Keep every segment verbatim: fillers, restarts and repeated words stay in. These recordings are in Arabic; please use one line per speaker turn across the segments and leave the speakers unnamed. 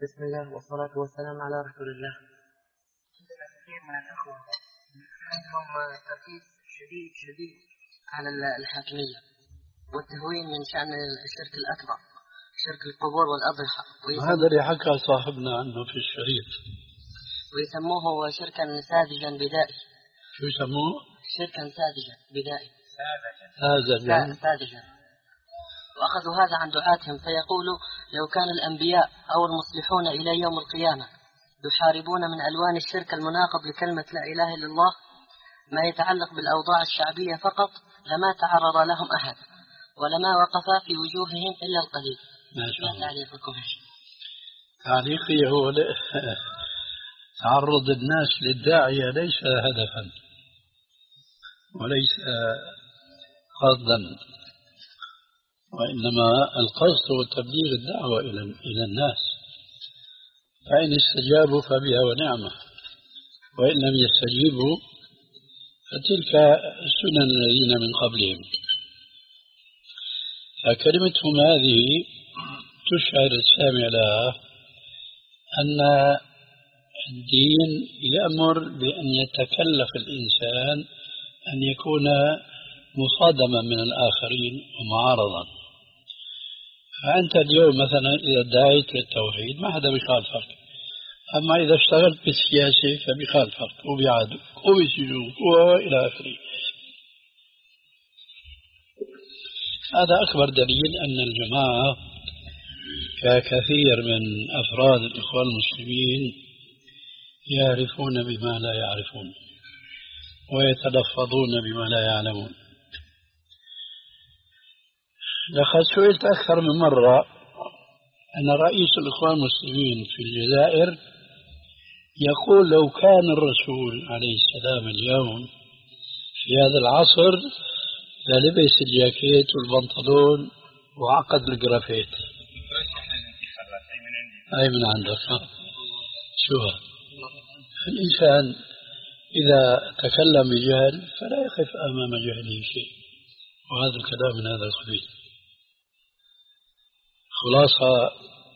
بسم الله والصلاة والسلام على رسول الله. عندنا كثير من الأخوة عندهم تركيز شديد شديد على الحاكمية والتهوين من شأن الشرك الأكبر، شرك القبور والأضرحة.
هذا اللي حكى صاحبنا عنه في الشريط،
ويسموه شركا ساذجا بدائي.
شو يسموه؟
شركا ساذجا بدائي.
ساذجا
ساذجا. وأخذوا هذا عن دعاتهم، فيقولوا لو كان الأنبياء أو المصلحون إلى يوم القيامة يحاربون من ألوان الشرك المناقض لكلمة لا إله إلا الله ما يتعلق بالأوضاع الشعبية فقط لما تعرض لهم أحد ولما وقف في وجوههم إلا القليل. ما تعليقكم؟
تعليقي هو تعرض الناس للداعية ليس هدفا وليس قصدا، وإنما القصد هو تبليغ الدعوة إلى الناس، فإن استجابوا فبها ونعمة، وإن لم يستجيبوا فتلك سنن الذين من قبلهم. فكلمتهم هذه تشعر السامع لها أن الدين يأمر بأن يتكلف الإنسان أن يكون مصادما من الآخرين ومعارضا. فأنت اليوم مثلا إذا دعيت للتوحيد ما حدا بيخالفك، أما إذا اشتغلت بالسياسة فبيخالفك وبيعادوك وبيسجنوك وإلى آخره. هذا أكبر دليل أن الجماعة ككثير من أفراد الإخوان المسلمين يعرفون بما لا يعرفون ويتلفظون بما لا يعلمون. لقد سئلت أكثر من مرة أن رئيس الإخوان المسلمين في الجزائر يقول لو كان الرسول عليه السلام اليوم في هذا العصر للبس الجاكيت والبنطلون وعقد الجرافيت. أي من عندك؟ شو الإنسان إذا تكلم بجهل فلا يخف أمام جهله شيء، وهذا الكلام من هذا القبيل. خلاصة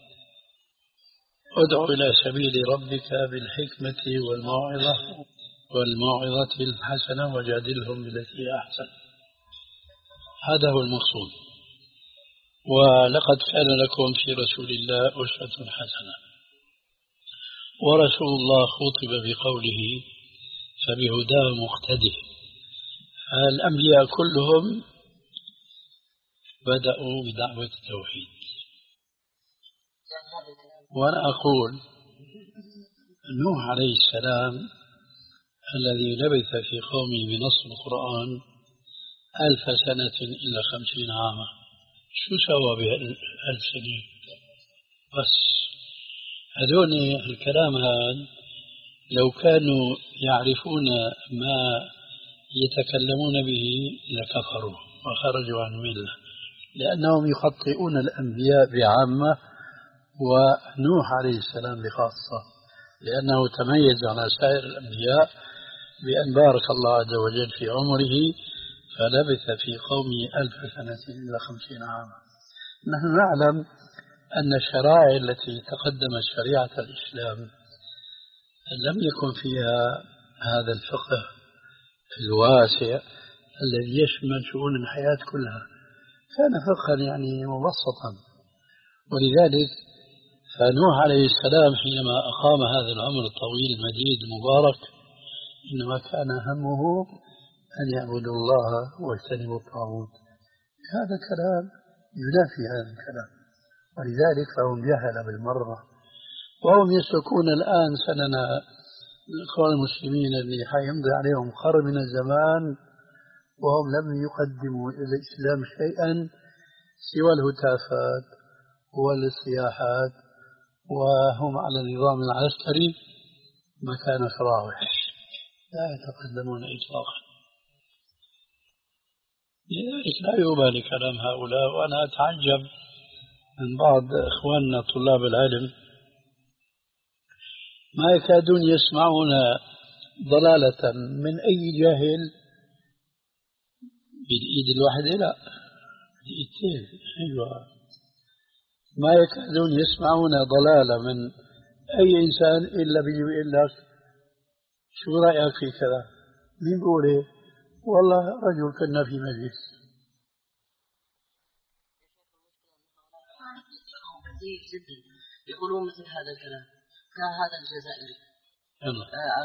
ادعو إلى سبيل ربك بالحكمة والموعظة والموعظة الحسنة وجادلهم بالتي أحسن. هذا هو المقصود. ولقد كان لكم في رسول الله أسوة حسنة، ورسول الله خطب بقوله فبهداه مقتده. الأنبياء كلهم بدأوا بدعوة التوحيد. وأنا أقول نوح عليه السلام الذي لبث في قومه بنص القرآن ألف سنة إلا خمسين عاما، شو سوى بألف سنة؟ بس هذول الكلام هذا لو كانوا يعرفون ما يتكلمون به لكفروا وخرجوا عن الملة، لأنهم يخطئون الأنبياء بعامة ونوح عليه السلام بخاصة، لأنه تميز على سائر الأنبياء بأن بارك الله عز وجل في عمره فلبث في قومه ألف سنة إلا خمسين عاما. نحن نعلم أن الشرائع التي تقدمت شريعة الإسلام لم يكن فيها هذا الفقه الواسع الذي يشمل شؤون الحياة كلها، كان فقها يعني مبسطا. ولذلك فنوح عليه السلام حينما أقام هذا العمر الطويل المديد المبارك إنما كان همه أن يعبدوا الله واجتنبوا الطاغوت. هذا الكلام ينافي هذا الكلام، ولذلك فهم جهل بالمرة، وهم يسلكون الآن سنن الإخوان المسلمين اللي حيمضي عليهم قرن من الزمان وهم لم يقدموا إلى الإسلام شيئا سوى الهتافات والصياحات، وهم على النظام العسكري مكان شراوح لا يتقدمون إطلاقا. لذلك لا يبالي كلام هؤلاء. وأنا أتعجب من بعض إخواننا طلاب العلم ما يكادون يسمعون ضلالة من أي جاهل بالإيد الواحدة، لا بالإيدين. أيوة ما يكادون يسمعون ضلالة من أي إنسان إلا بيجي يقول لك شو رأيك في كذا؟ مين بيقول إيه؟ والله رجل كنا في مجلس.
كثير جدا يقولون مثل هذا الكلام كهذا الجزائري آه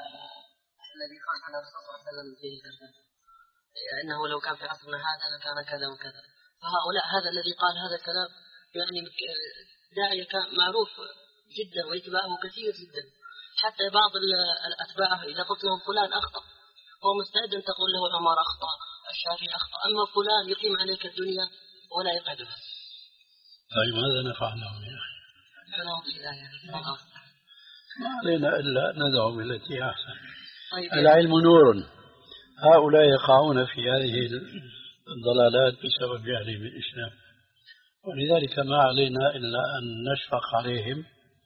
الذي قال على الرسول صلى الله عليه وسلم فيه كذا إنه لو كان في عصرنا هذا لكان كذا وكذا. فهؤلاء هذا الذي قال هذا الكلام يعني داعية كان معروف جدا ويتبعه كثير جدا، حتى بعض الأتباع إذا قلت لهم فلان أخطأ هو مستعد أن تقول له عمر أخطأ الشافعي أخطأ، أما فلان يقيم عليك الدنيا ولا يقعدها.
طيب ماذا نفعلهم يا أخي؟
نفعلهم بالله
ما علينا إلا ندعو بالتي أحسن.
طيب
العلم نور، هؤلاء يقعون في هذه الضلالات بسبب جهلهم بالإسلام، ولذلك ما علينا إلا أن نشفق عليهم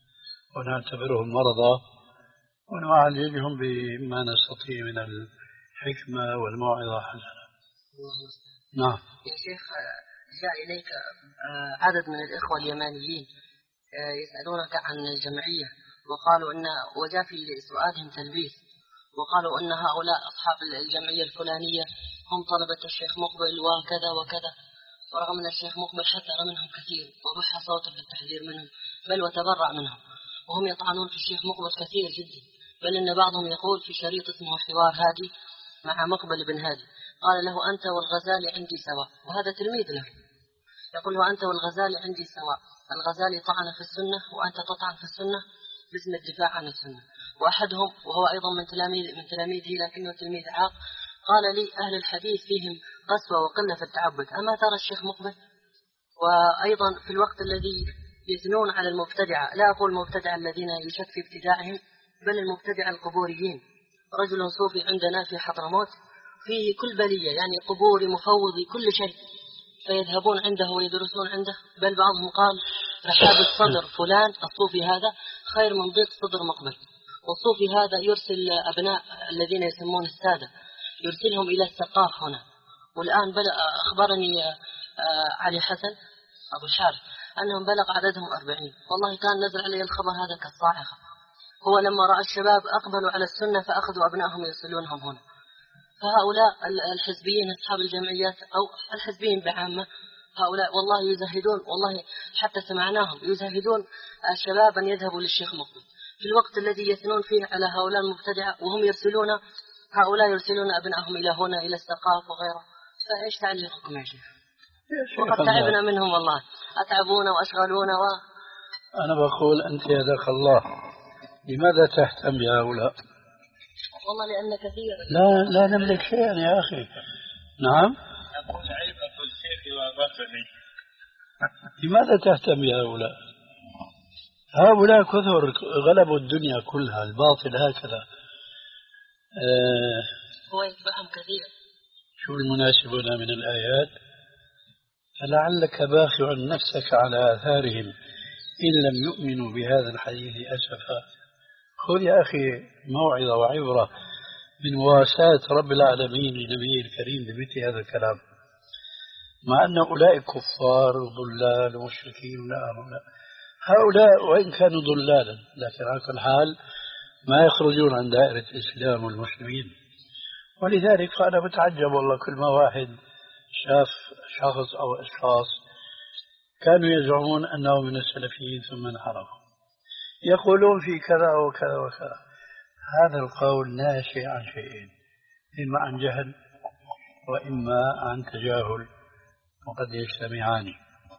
ونعتبرهم مرضى ونعالجهم بما نستطيع من الحكمة والموعظة حسنة. نعم
يا شيخ، جاء إليك عدد من الإخوة اليمانيين يسألونك عن الجمعية، وقالوا أن وجاء في سؤالهم تلبيس، وقالوا أن هؤلاء أصحاب الجمعية الفلانية هم طلبة الشيخ مقبل وكذا وكذا، ورغم أن الشيخ مقبل حذر منهم كثير ورفع صوته بالتحذير منهم بل وتبرع منهم، وهم يطعنون في الشيخ مقبل كثير جدا، بل أن بعضهم يقول في شريط اسمه حوار هادي مع مقبل بن هادي قال له أنت والغزالي عندي سواء، وهذا تلميذ له، يقول له أنت والغزالي عندي سواء، الغزالي طعن في السنة وأنت تطعن في السنة باسم الدفاع عن السنة. وأحدهم وهو أيضا من تلاميذ من تلاميذه لكنه تلميذ عاق قال لي أهل الحديث فيهم قسوة وقلة في التعبد، أما ترى الشيخ مقبل؟ وأيضا في الوقت الذي يثنون على المبتدعة، لا أقول المبتدعة الذين يشك في ابتداعهم بل المبتدعة القبوريين، رجل صوفي عندنا في حضرموت فيه كل بلية، يعني قبوري مفوضي كل شيء، فيذهبون عنده ويدرسون عنده، بل بعضهم قال رحاب الصدر فلان الصوفي هذا خير من ضيق صدر مقبل، والصوفي هذا يرسل أبناء الذين يسمون السادة يرسلهم إلى السقاف هنا. والآن أخبرني علي حسن أبو الحارث أنهم بلغ عددهم أربعين، والله كان نزل عليه الخبر هذا كالصاعقة. هو لما رأى الشباب أقبلوا على السنة فأخذوا أبنائهم يرسلونهم هنا. فهؤلاء الحزبيين أصحاب الجمعيات أو الحزبيين بعامة هؤلاء والله يزهدون، والله حتى سمعناهم يزهدون الشباب أن يذهبوا للشيخ مقبل في الوقت الذي يثنون فيه على هؤلاء المبتدعة، وهم يرسلون هؤلاء يرسلون أبنائهم إلى هنا إلى السقاف وغيره. فإيش تعليقكم يا شيخ؟ وقد تعبنا منهم والله، أتعبونا وأشغلونا و...
أنا بقول أنت يدك الله، لماذا تهتم بهؤلاء؟
والله لأن كثير
لا لا نملك شيئا يا أخي. نعم
أقول عيبة الشيخ وبطني.
لماذا تهتم بهؤلاء؟ هؤلاء كثر غلبوا الدنيا كلها، الباطل هكذا. آه
هو يتبعهم كثير.
شو المناسب هنا من الآيات؟ فلعلك باخع نفسك على آثارهم إن لم يؤمنوا بهذا الحديث أسفا. خذ يا أخي موعظة وعبرة من مواساة رب العالمين لنبيه الكريم بمثل هذا الكلام، مع أن أولئك كفار وضلال ومشركين. لا هؤلاء هؤلاء وإن كانوا ضلالا لكن على كل حال ما يخرجون عن دائرة الإسلام والمسلمين. ولذلك فأنا بتعجب والله كل ما واحد شاف شخص أو أشخاص كانوا يزعمون أنه من السلفيين ثم انحرفوا يقولون في كذا وكذا وكذا. هذا القول ناشئ عن شيئين، إما عن جهل وإما عن تجاهل، وقد يجتمعان.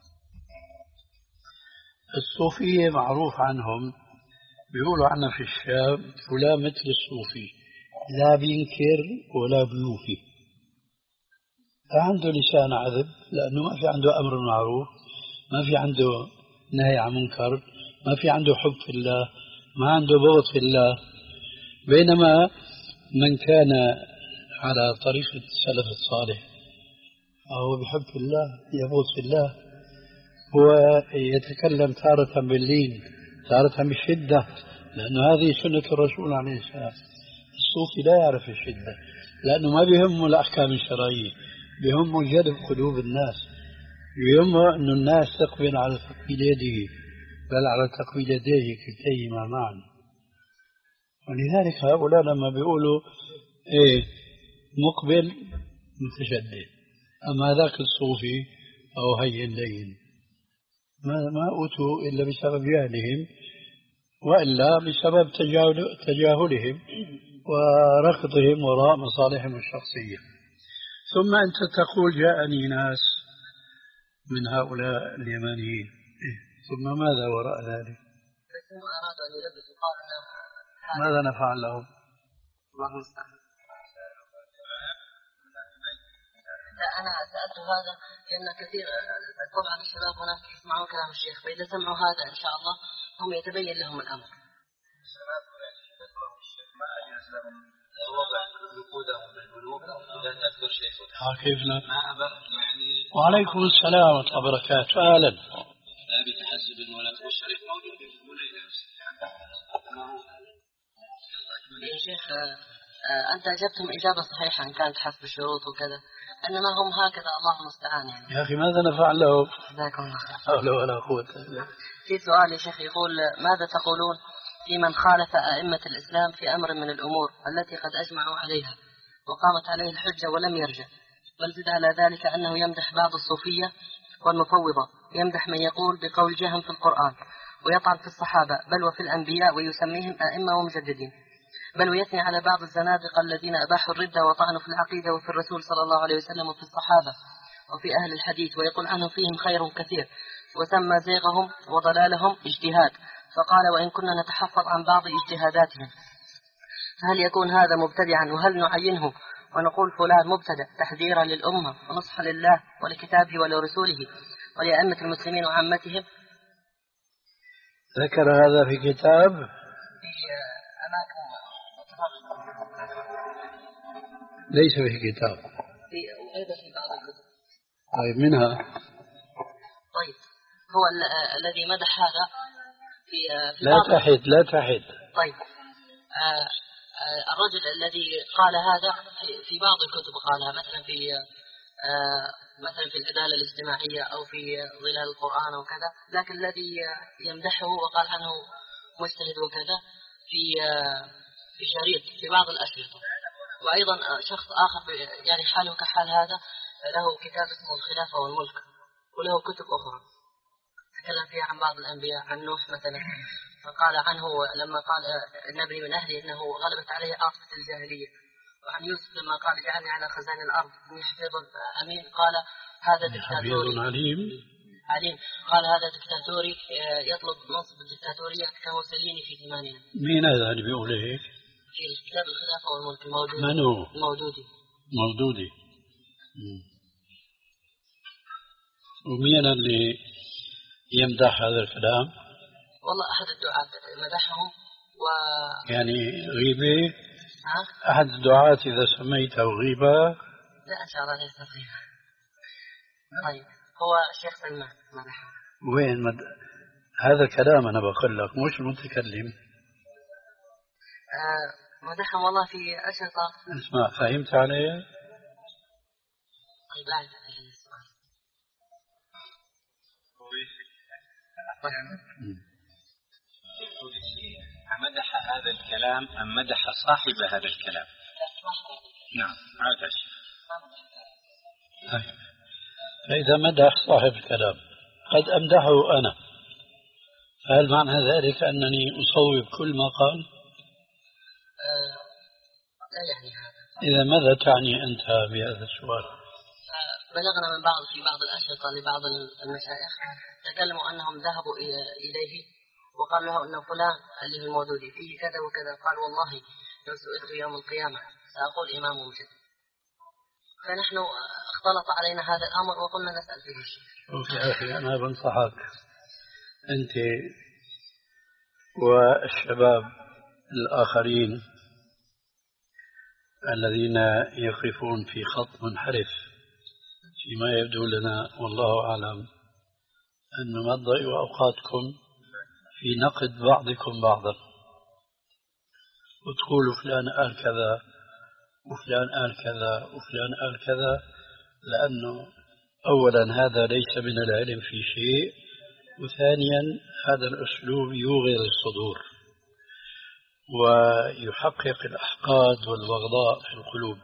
الصوفية معروف عنهم، بيقولوا عنه في الشام فلان مثل الصوفي، لا بينكر ولا بيوفي، عنده لسان عذب لأنه ما في عنده أمر معروف، ما في عنده نهي عن منكر، ما في عنده حب في الله، ما عنده بغض في الله. بينما من كان على طريقة السلف الصالح فهو بحب في الله يبغض في الله، هو يتكلم تارة باللين تارة بالشدة، لأنه هذه سنة الرسول عليه السلام. الصوفي لا يعرف الشدة لأنه ما بيهمه الأحكام الشرعية، بيهمه جلب قلوب الناس، يهم أن الناس تقبل على تقبيل يده بل على تقبيل يديه كلتيهما معا. ولذلك هؤلاء لما بيقولوا إيه مقبل متشدد، أما ذاك الصوفي أو هين لين ما ما أوتوا إلا بسبب جهلهم، وإلا بسبب تجاهل تجاهلهم وركضهم وراء مصالحهم الشخصية. ثم أنت تقول جاءني ناس من هؤلاء اليمانيين، إيه؟ ثم ماذا وراء ذلك؟ ماذا نفعل لهم؟
الله المستعان. لا أنا سألت هذا لأن كثير طبعا الشباب هناك يسمعون كلام الشيخ، فإذا سمعوا هذا إن شاء الله هم يتبين لهم الأمر. الشباب ما يلزم وضع نقودهم بالبنوك إذا تذكر شيخ.
كيف لا؟ ما أبى يعني. وعليكم السلام ورحمة الله وبركاته. أهلا.
لا بتحسب ولا والشريف موجود ولا يا شيخ أنت أجبتهم إجابة صحيحة إن كانت حسب الشروط وكذا، إنما هم هكذا الله المستعان يعني.
يا أخي ماذا نفعل له؟
جزاكم الله خير.
حول ولا قوة.
في سؤال يا شيخ يقول ماذا تقولون في من خالف أئمة الإسلام في أمر من الأمور التي قد أجمعوا عليها وقامت عليه الحجة ولم يرجع، والزد على ذلك أنه يمدح بعض الصوفية والمفوضة، يمدح من يقول بقول جهم في القرآن ويطعن في الصحابة بل وفي الأنبياء ويسميهم أئمة ومجددين، بل ويثني على بعض الزنادقة الذين أباحوا الردة وطعنوا في العقيدة وفي الرسول صلى الله عليه وسلم وفي الصحابة وفي أهل الحديث، ويقول عنهم فيهم خير كثير، وسمى زيغهم وضلالهم اجتهاد، فقال وإن كنا نتحفظ عن بعض اجتهاداتهم. فهل يكون هذا مبتدعا؟ وهل نعينه ونقول فلان مبتدع تحذيرا للأمة ونصحا لله ولكتابه ولرسوله ولأئمة المسلمين وعامتهم؟
ذكر هذا في كتاب
في أماكن
ليس في كتاب،
في أيضا في بعض الكتب.
طيب منها.
طيب هو الذي مدح هذا في, في
لا تحد لا تحد.
طيب آه الرجل الذي قال هذا في بعض الكتب قالها، مثلا في آه مثلا في العدالة الاجتماعية أو في ظلال القرآن وكذا، لكن الذي يمدحه وقال عنه مجتهد وكذا في آه في شريط في بعض الأشرطة. وأيضا شخص آخر يعني حاله كحال هذا له كتاب اسمه الخلافة والملك، وله كتب أخرى تكلم فيها عن بعض الأنبياء، عن نوح مثلا، فقال عنه لما قال النبي من أهله إنه غلبت عليه عاصفة الجاهلية، وعن يوسف لما قال اجعلني على خزائن الأرض إني حفيظ أمين، قال هذا دكتاتوري
عليم
عليم قال هذا دكتاتوري يطلب منصب الدكتاتورية كموسوليني في زماننا.
مين هذا اللي بيقول هيك؟
في كتاب الخلافة والملك الموجود.
من هو؟
الموجودي.
مودودي. ومين اللي يمدح هذا الكلام؟
والله أحد الدعاة مدحهم و
يعني غيبة؟
ها؟
أحد الدعاة إذا سميته غيبة؟
لا إن شاء الله ليس غيبة. طيب هو الشيخ سلمان مدحه.
وين مد... هذا كلام أنا بقول لك مش المتكلم.
آه مدحهم والله في أشرطة.
اسمع فهمت علي؟
طيب لا أعرف السؤال.
مدح هذا الكلام أم مدح صاحب هذا الكلام؟ نعم هذا الشيء.
فإذا مدح صاحب الكلام قد أمدحه أنا، فهل معنى ذلك أنني أصوب كل ما قال؟
أه لا يعني هذا.
إذا ماذا تعني أنت بهذا السؤال؟
بلغنا من بعض في بعض الأشرطة لبعض المشايخ تكلموا أنهم ذهبوا إليه وقال له أن فلان اللي هو الموجودي فيه كذا وكذا، قال والله لو سئلت يوم القيامة سأقول إمام مجد. فنحن اختلط علينا هذا الأمر وقلنا نسأل فيه الشيخ.
يا أخي أنا بنصحك أنت والشباب الآخرين الذين يقفون في خط منحرف فيما يبدو لنا والله أعلم أن تضيعوا أوقاتكم في نقد بعضكم بعضا وتقولوا فلان قال كذا وفلان قال كذا وفلان قال كذا، لأنه أولا هذا ليس من العلم في شيء، وثانيا هذا الأسلوب يوغر الصدور ويحقق الأحقاد والبغضاء في القلوب.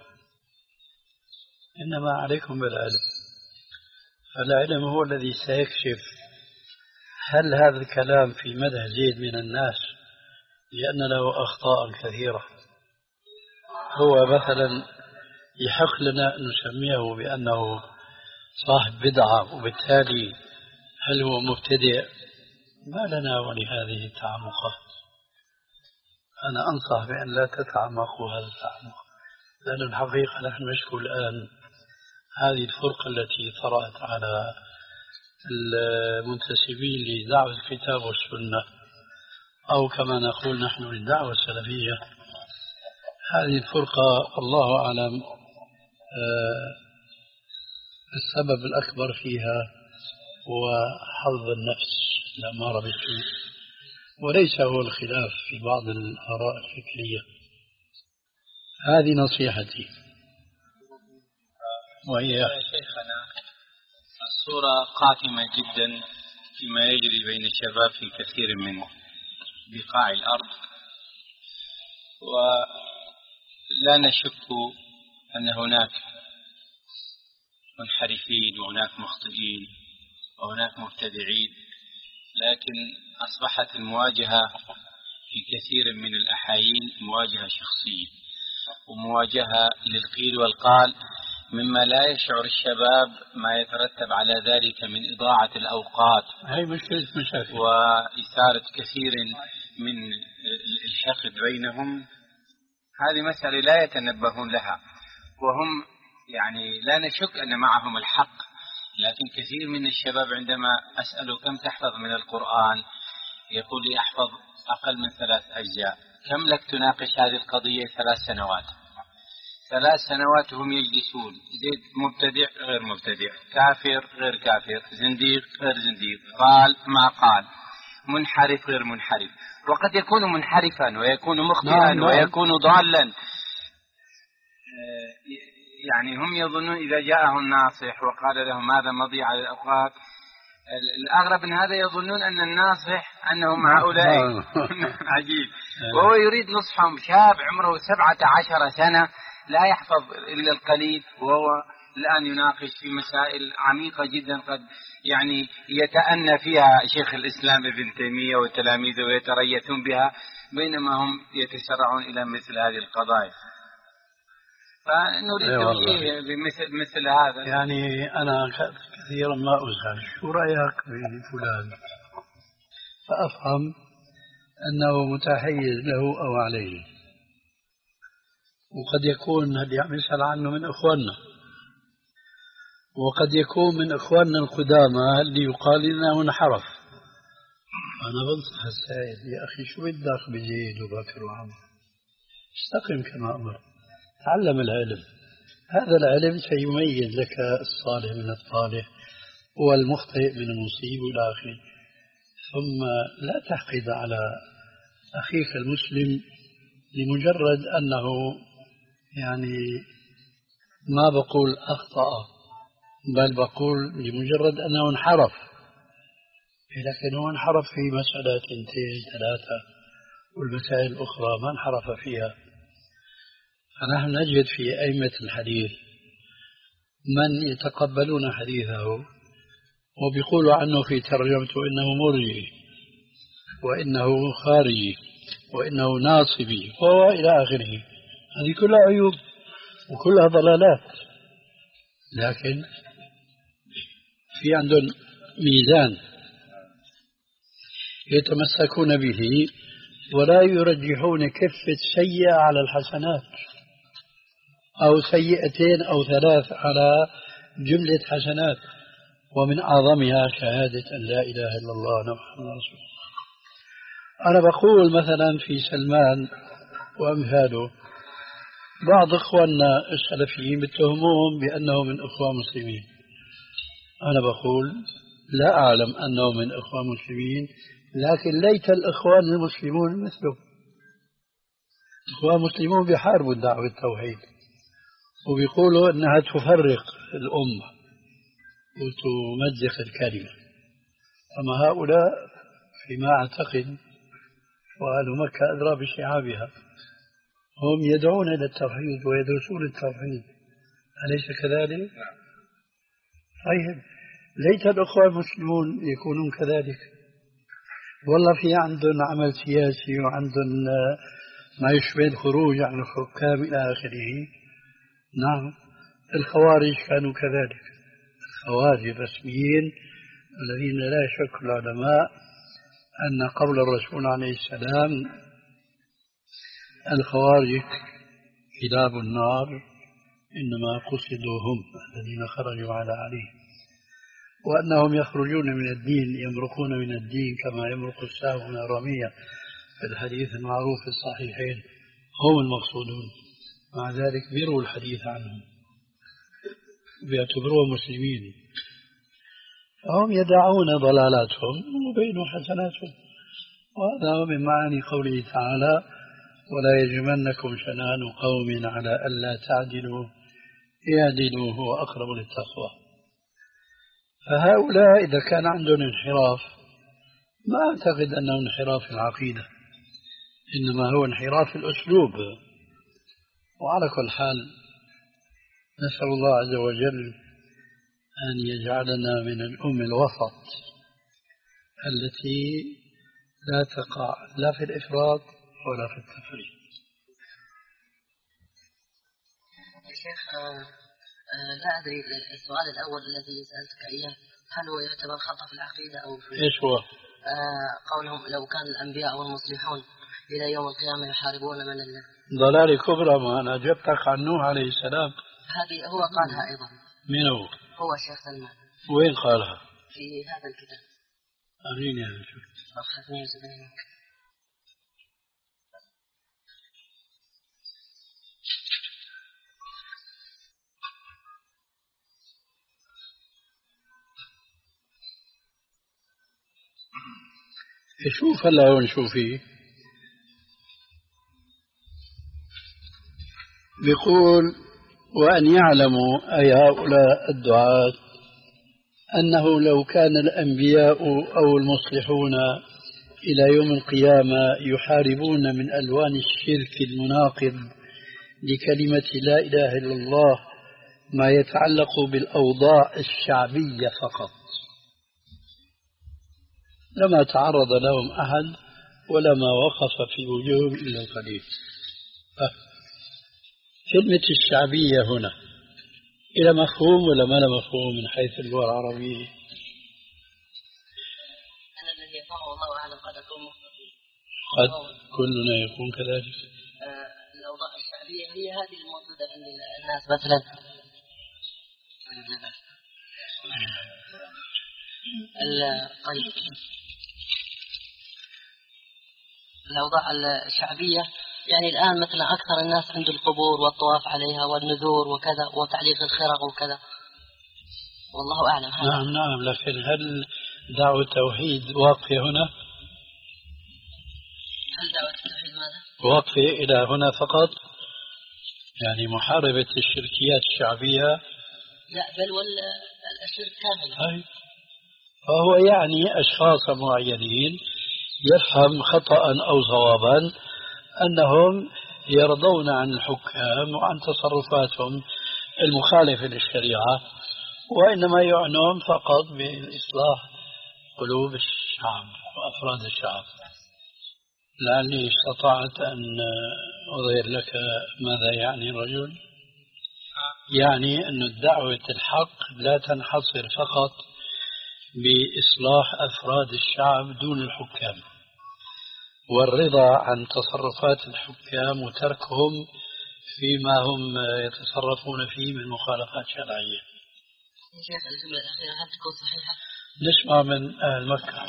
إنما عليكم بالعلم، فالعلم هو الذي سيكشف هل هذا الكلام في مدح زيد من الناس لأن له أخطاء كثيرة، هو مثلا يحق لنا أن نسميه بأنه صاحب بدعة وبالتالي هل هو مبتدئ؟ ما لنا ولهذه التعمقات. أنا أنصح بأن لا تتعمقوا هذا التعمق، لأن الحقيقة نحن نشكو الآن هذه الفرقة التي طرأت على المنتسبين لدعوة الكتاب والسنة، أو كما نقول نحن للدعوة السلفية. هذه الفرقة الله أعلم السبب الأكبر فيها هو حظ النفس الأمارة بالسوء، وليس هو الخلاف في بعض الآراء الفكرية. هذه نصيحتي. وهي
شيخنا الصورة قاتمة جدا فيما يجري بين الشباب في كثير من بقاع الأرض، ولا نشك أن هناك منحرفين وهناك مخطئين وهناك مبتدعين، لكن أصبحت المواجهة في كثير من الأحايين مواجهة شخصية ومواجهة للقيل والقال، مما لا يشعر الشباب ما يترتب على ذلك من إضاعة الأوقات
هي مشكلة مشاكل
وإثارة كثير من الحقد بينهم. هذه مسألة لا يتنبهون لها، وهم يعني لا نشك أن معهم الحق، لكن كثير من الشباب عندما أسأله كم تحفظ من القرآن يقول لي أحفظ أقل من ثلاث أجزاء. كم لك تناقش هذه القضية؟ ثلاث سنوات. ثلاث سنوات هم يجلسون، زيد مبتدع غير مبتدع، كافر غير كافر، زنديق غير زنديق، قال ما قال، منحرف غير منحرف، وقد يكون منحرفا ويكون مخطئا ويكون ضالا. يعني هم يظنون إذا جاءهم ناصح وقال لهم هذا مضيعة للأوقات، الأغرب من هذا يظنون أن الناصح أنهم هؤلاء عجيب، وهو يريد نصحهم. شاب عمره سبعة عشر سنة لا يحفظ إلا القليل، وهو الآن يناقش في مسائل عميقة جدا قد يعني يتأنى فيها شيخ الإسلام ابن تيمية وتلاميذه ويتريثون بها، بينما هم يتسرعون إلى مثل هذه القضايا. فنريد توجيه بمثل مثل هذا.
يعني أنا كثيرا ما أزعج، شو رأيك بفلان؟ فأفهم أنه متحيز له أو عليه، وقد يكون اللي عم يسأل عنه من إخواننا، وقد يكون من إخواننا القدامى اللي يقال إنه انحرف. أنا بنصح السائل يا أخي شو بدك بزيد وبكر وعمر؟ استقم كما أمر، تعلم العلم. هذا العلم سيميز لك الصالح من الطالح والمخطئ من المصيب إلى آخره. ثم لا تحقد على أخيك المسلم لمجرد أنه يعني ما بقول أخطأ، بل بقول لمجرد أنه انحرف، لكن هو انحرف في مسألة اثنتين ثلاثة، والمسائل الأخرى ما انحرف فيها. فنحن نجد في أئمة الحديث من يتقبلون حديثه وبيقولوا عنه في ترجمته إنه مرجئي وإنه خارجي وإنه ناصبي وهو إلى آخره. هذه كلها عيوب وكلها ضلالات، لكن في عندهم ميزان يتمسكون به ولا يرجحون كفة سيئة على الحسنات أو سيئتين أو ثلاث على جملة حسنات، ومن أعظمها شهادة أن لا إله إلا الله محمد رسول الله. أنا بقول مثلا في سلمان وأمثاله بعض إخواننا السلفيين بتهموهم بأنه من إخوان مسلمين. أنا بقول لا أعلم أنه من إخوان مسلمين، لكن ليت الإخوان المسلمون مثله. إخوان مسلمون بيحاربوا الدعوة التوحيد وبيقولوا أنها تفرق الأمة، وتمزق الكلمة. أما هؤلاء فيما أعتقد وأهل مكة أدرى بشعابها هم يدعون إلى التوحيد ويدرسون التوحيد، أليس كذلك؟ طيب ليت الأخوة المسلمون يكونون كذلك. والله في عندهم عمل سياسي وعندهم ما يشبه الخروج عن الحكام إلى آخره. نعم الخوارج كانوا كذلك، الخوارج الرسميين الذين لا يشك العلماء أن قول الرسول عليه السلام الخوارج كلاب النار إنما قصدوا هم الذين خرجوا على علي، وأنهم يخرجون من الدين يمرقون من الدين كما يمرق السهم من الرمية في الحديث المعروف في الصحيحين، هم المقصودون. مع ذلك بيروا الحديث عنهم بيعتبروهم مسلمين، فهم يدعون ضلالاتهم ويبينوا حسناتهم. وهذا من معاني قوله تعالى ولا يجرمنكم شنآن قوم على ألا تعدلوا اعدلوا هو أقرب للتقوى. فهؤلاء إذا كان عندهم انحراف ما أعتقد أنه انحراف في العقيدة، إنما هو انحراف في الأسلوب. وعلى كل حال نسأل الله عز وجل أن يجعلنا من الأمة الوسط التي لا تقع لا في الإفراط ولا في التفريط.
يا شيخ لا أدري السؤال الأول الذي سألتك إياه هل هو يعتبر خطأ في العقيدة أو في
إيش هو؟
آه قولهم لو كان الأنبياء والمصلحون إلى يوم القيامة يحاربون من الله
ضلال كبرى. ما أنا جبتك عن نوح عليه السلام،
هذه هو قالها أيضا.
من هو؟
هو الشيخ سلمان.
وين قالها؟
في هذا الكتاب.
أريني أنا شوف.
صفحة اثنين وسبعين.
شوف هلا هون شو فيه. بيقول وأن يعلموا أي هؤلاء الدعاة أنه لو كان الأنبياء أو المصلحون إلى يوم القيامة يحاربون من ألوان الشرك المناقض لكلمة لا إله إلا الله ما يتعلق بالأوضاع الشعبية فقط لما تعرض لهم أحد ولما وقف في وجوههم إلا القليل. كلمة الشعبية هنا إلى مفهوم ولا ما لا مفهوم من حيث اللغة العربية؟
أنا الذي يفهمه الله أعلم قد أكون مخطئ.
قد كلنا يكون كذلك.
الأوضاع الشعبية هي هذه الموجودة عند الناس مثلا طيب الأوضاع الشعبية يعني الآن مثلا أكثر الناس عند القبور والطواف عليها والنذور وكذا وتعليق الخرق وكذا، والله أعلم هذا.
نعم نعم، لكن هل دعوة التوحيد واقفة هنا؟
هل دعوة التوحيد ماذا؟
واقفة إلى هنا فقط؟ يعني محاربة الشركيات الشعبية؟
لا بل والشرك كامل.
أي فهو يعني أشخاص معينين يفهم خطأ أو صوابا أنهم يرضون عن الحكام وعن تصرفاتهم المخالفة للشريعة، وإنما يعنون فقط بإصلاح قلوب الشعب وأفراد الشعب. لعلي استطعت أن أظهر لك ماذا يعني الرجل. يعني أن الدعوة الحق لا تنحصر فقط بإصلاح أفراد الشعب دون الحكام، والرضا عن تصرفات الحكام وتركهم فيما هم يتصرفون فيه من مخالفات شرعية.
يا شيخ الجملة الأخيرة هل تكون صحيحة؟
نسمع من أهل مكة.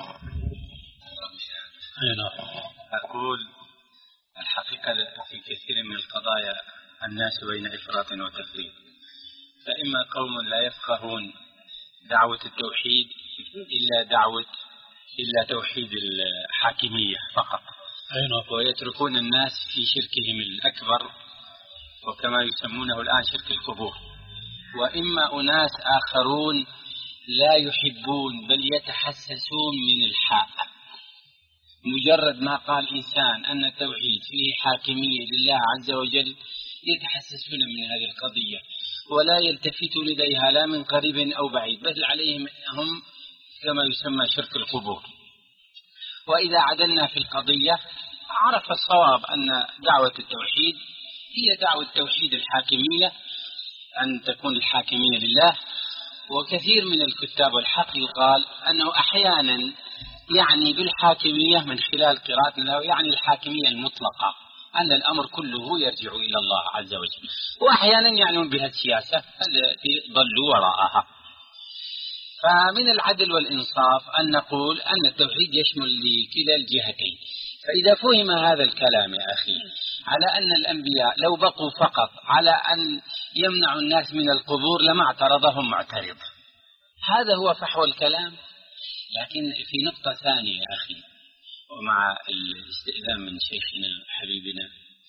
نعم.
أقول الحقيقة في كثير من القضايا الناس بين إفراط وتفريط، فإما قوم لا يفقهون دعوة التوحيد إلا دعوة إلا توحيد الحاكمية فقط، ويتركون الناس في شركهم الأكبر وكما يسمونه الآن شرك القبور، وإما أناس آخرون لا يحبون بل يتحسسون من الحاء. مجرد ما قال إنسان أن التوحيد فيه حاكمية لله عز وجل يتحسسون من هذه القضية ولا يلتفتوا لديها لا من قريب أو بعيد، بل عليهم هم كما يسمى شرك القبور. وإذا عدلنا في القضية عرف الصواب أن دعوة التوحيد هي دعوة التوحيد الحاكمية، أن تكون الحاكمية لله. وكثير من الكتاب والحق قال أنه أحيانا يعني بالحاكمية من خلال قراءتنا يعني الحاكمية المطلقة، أن الأمر كله يرجع إلى الله عز وجل، وأحيانا يعنون بها السياسة التي ضلوا وراءها. فمن العدل والإنصاف أن نقول أن التوحيد يشمل لكلا الجهتين. فإذا فهم هذا الكلام يا أخي على أن الأنبياء لو بقوا فقط على أن يمنعوا الناس من القبور لما اعترضهم معترض، هذا هو فحوى الكلام. لكن في نقطة ثانية يا أخي، ومع الاستئذان من شيخنا حبيبنا،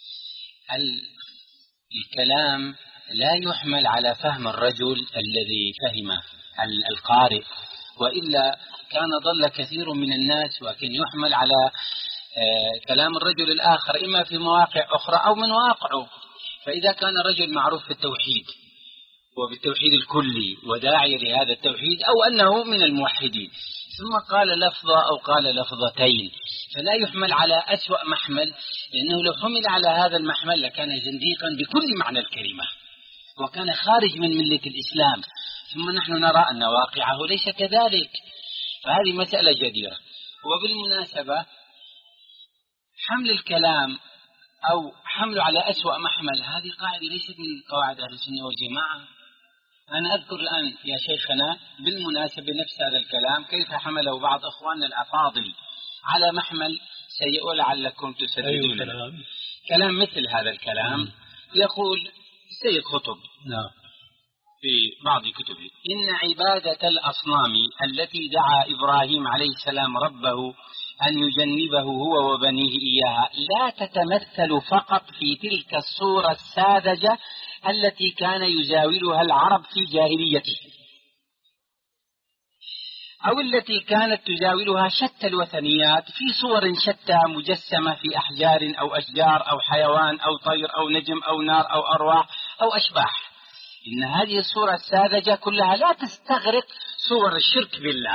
الكلام لا يحمل على فهم الرجل الذي فهمه القارئ، وإلا كان ضل كثير من الناس، وكان يحمل على كلام الرجل الآخر إما في مواقع أخرى أو من واقعه. فإذا كان رجل معروف في التوحيد وبالتوحيد الكلي وداعي لهذا التوحيد أو أنه من الموحدين ثم قال لفظة أو قال لفظتين، فلا يحمل على أسوأ محمل، لأنه لو حمل على هذا المحمل لكان زنديقا بكل معنى الكلمة وكان خارج من ملة الإسلام. ثم نحن نرى أن واقعه ليس كذلك، فهذه مسألة جديرة. وبالمناسبة حمل الكلام أو حمله على أسوأ محمل هذه قاعدة ليست من قواعد أهل السنة والجماعة. أنا أذكر الآن يا شيخنا بالمناسبة نفس هذا الكلام كيف حمله بعض أخواننا الأفاضل على محمل سيء ولعلكم تسددون.
أيوة
كلام مثل هذا الكلام م. يقول سيد خطب
نعم
في بعض كتبه إن عبادة الأصنام التي دعا إبراهيم عليه السلام ربه أن يجنبه هو وبنيه إياها لا تتمثل فقط في تلك الصورة الساذجة التي كان يزاولها العرب في جاهليته، أو التي كانت تزاولها شتى الوثنيات في صور شتى مجسمة في أحجار أو أشجار أو حيوان أو طير أو نجم أو نار أو أرواح أو أشباح. إن هذه الصورة الساذجة كلها لا تستغرق صور الشرك بالله،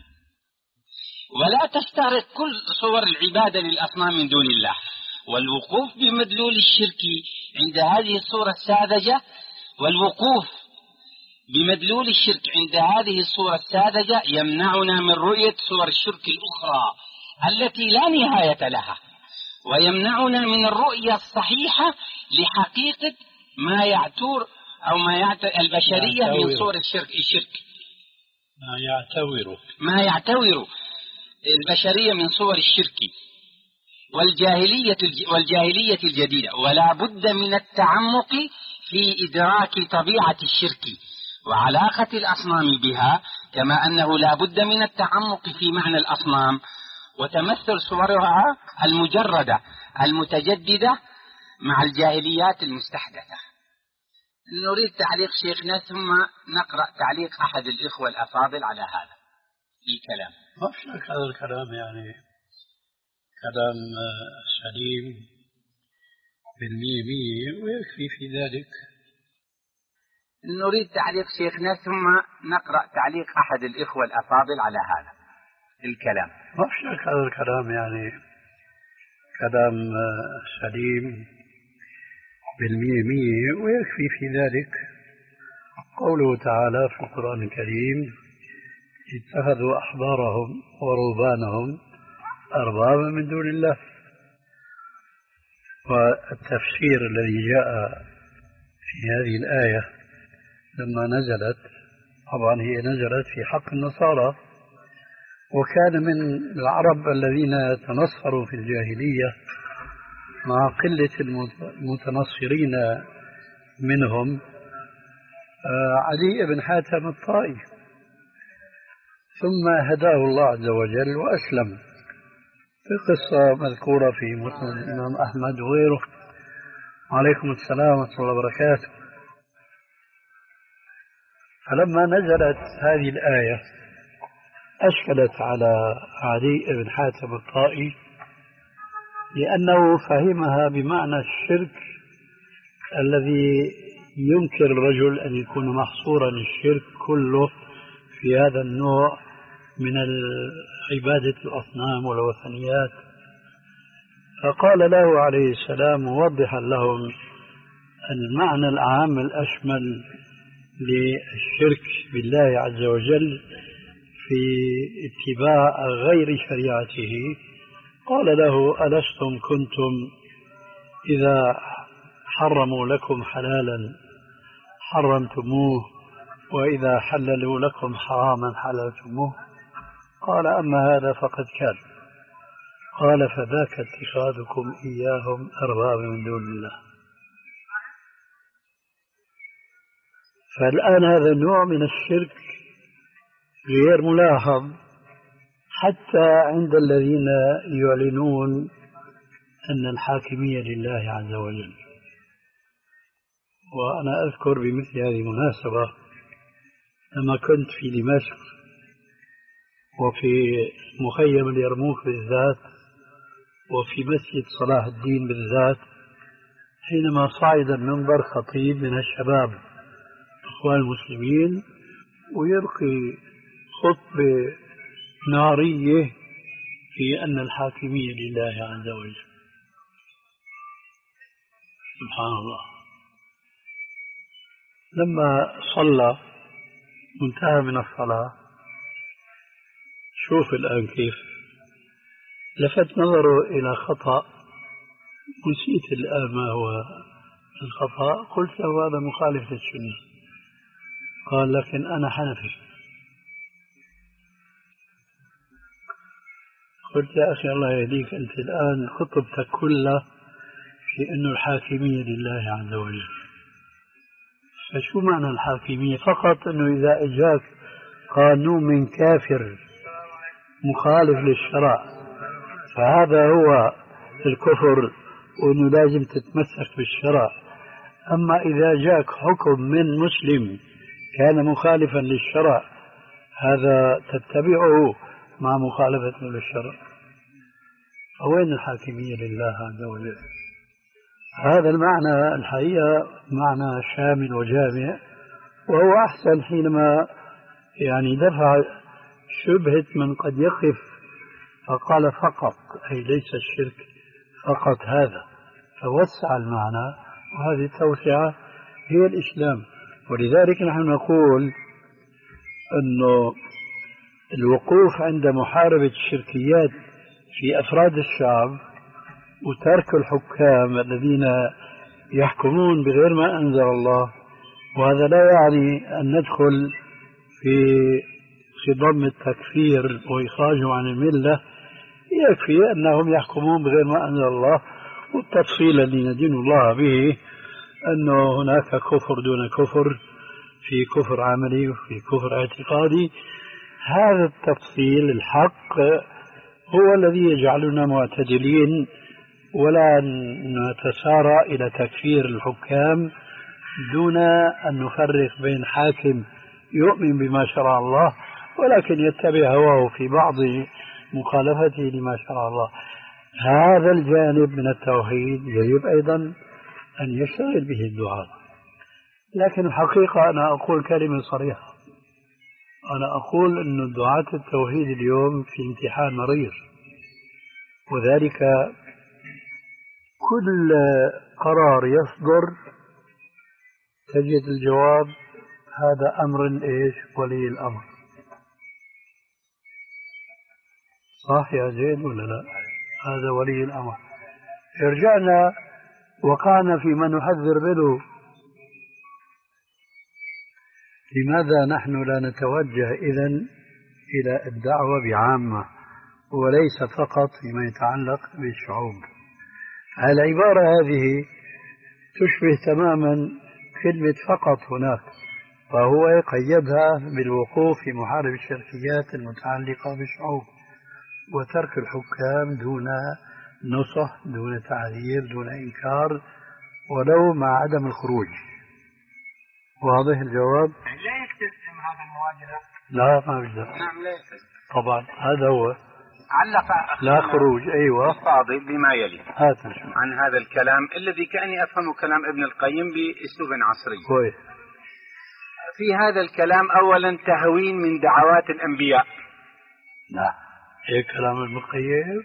ولا تستغرق كل صور العبادة للأصنام من دون الله. والوقوف بمدلول الشرك عند هذه الصورة الساذجة والوقوف بمدلول الشرك عند هذه الصورة الساذجة يمنعنا من رؤية صور الشرك الأخرى التي لا نهاية لها، ويمنعنا من الرؤية الصحيحة لحقيقة ما يعتور أو ما يعتبر البشرية يعتور. من صور الشرك الشرك
ما يعتبر
ما يعتبر البشرية من صور الشرك والجاهلية والجاهلية الجديدة. ولا بد من التعمق في إدراك طبيعة الشرك وعلاقة الأصنام بها، كما أنه لا بد من التعمق في معنى الأصنام وتمثل صورها المجردة المتجددة مع الجاهليات المستحدثة. نريد تعليق شيخنا ثم نقرأ تعليق أحد الإخوة الأفاضل على هذا الكلام.
ما شك هذا الكلام يعني كلام سليم بالمية مية ويكفي في ذلك.
نريد تعليق شيخنا ثم نقرأ تعليق أحد الإخوة الأفاضل على هذا الكلام.
ما شك هذا الكلام يعني كلام سليم بالمية مية ويكفي في ذلك قوله تعالى في القرآن الكريم اتخذوا أحبارهم ورهبانهم أربابا من دون الله. والتفسير الذي جاء في هذه الآية لما نزلت، طبعا هي نزلت في حق النصارى، وكان من العرب الذين تنصروا في الجاهلية مع قلة المتنصرين منهم عدي بن حاتم الطائي، ثم هداه الله عز وجل وأسلم في قصة مذكورة في مسند الإمام أحمد وغيره. عليكم السلام ورحمة الله وبركاته. فلما نزلت هذه الآية أشكلت على عدي بن حاتم الطائي، لأنه فهمها بمعنى الشرك الذي ينكر الرجل أن يكون محصورا الشرك كله في هذا النوع من عبادة الأصنام والوثنيات. فقال له عليه السلام موضحا لهم المعنى العام الأشمل للشرك بالله عز وجل في اتباع غير شريعته، قال له ألستم كنتم إذا حرموا لكم حلالا حرمتموه وإذا حللوا لكم حراما حللتموه؟ قال أما هذا فقد كان. قال فذاك اتخاذكم إياهم أربابا من دون الله. فالآن هذا النوع من الشرك غير ملاحظ حتى عند الذين يعلنون أن الحاكمية لله عز وجل. وأنا أذكر بمثل هذه المناسبة لما كنت في دمشق وفي مخيم اليرموك بالذات وفي مسجد صلاح الدين بالذات، حينما صعد المنبر خطيب من الشباب إخوان المسلمين ويلقي خطبة نارية في أن الحاكمية لله عز وجل. سبحان الله. لما صلى وانتهى من الصلاة، شوف الآن كيف لفت نظره إلى خطأ، نسيت الآن ما هو الخطأ، قلت له هذا مخالف للسنة. قال لكن أنا حنفي. قلت يا أخي الله يهديك، أنت الآن خطبتك كلها في أن الحاكمية لله عز وجل. فشو معنى الحاكمية؟ فقط أنه إذا أجاك قانون من كافر مخالف للشرع فهذا هو الكفر وأنه لازم تتمسك بالشرع. أما إذا جاك حكم من مسلم كان مخالفا للشرع هذا تتبعه مع مخالفته للشرع. فوين الحاكمية لله عز وجل؟ هذا المعنى الحقيقة معنى شامل وجامع، وهو أحسن حينما يعني دفع شبهة من قد يقف فقال فقط، أي ليس الشرك فقط هذا، فوسع المعنى، وهذه التوسعة هي الإسلام. ولذلك نحن نقول أنه الوقوف عند محاربة الشركيات في أفراد الشعب وترك الحكام الذين يحكمون بغير ما أنزل الله، وهذا لا يعني أن ندخل في خضم التكفير وإخراجهم عن الملة، يكفي أنهم يحكمون بغير ما أنزل الله. والتفصيل الذي ندين الله به أنه هناك كفر دون كفر، في كفر عملي وفي كفر اعتقادي. هذا التفصيل الحق هو الذي يجعلنا معتدلين، ولا نتسارع إلى تكفير الحكام دون أن نفرق بين حاكم يؤمن بما شرع الله ولكن يتبع هواه في بعض مخالفته لما شرع الله. هذا الجانب من التوحيد يجب أيضا أن يشتغل به الدعاء. لكن الحقيقة أنا أقول كلمة صريحة، أنا أقول أن دعاة التوحيد اليوم في امتحان مرير، وذلك كل قرار يصدر تجد الجواب هذا أمر إيش ولي الأمر. صح يا زيد ولا لا؟ هذا ولي الأمر. رجعنا وقعنا فيما نحذر منه. لماذا نحن لا نتوجه إذن إلى الدعوة بعامة وليس فقط فيما يتعلق بالشعوب؟ العبارة هذه تشبه تماما كلمة فقط هناك، فهو قيدها بالوقوف في محاربة الشركيات المتعلقة بالشعوب وترك الحكام دون نصح دون تعذير دون إنكار ولو مع عدم الخروج. واضح الجواب؟
لا يكتفي هذا المواجهة؟
لا ما بيلزم.
نعم ليس.
طبعا هذا هو.
علق
لا خروج. أيوة.
الفاضل بما يلي
هاتنا
عن هذا الكلام الذي كأني أفهم كلام ابن القيم بأسلوب عصري.
كويس.
في هذا الكلام أولا تهوين من دعوات الأنبياء.
لا هيك كلام ابن القيم.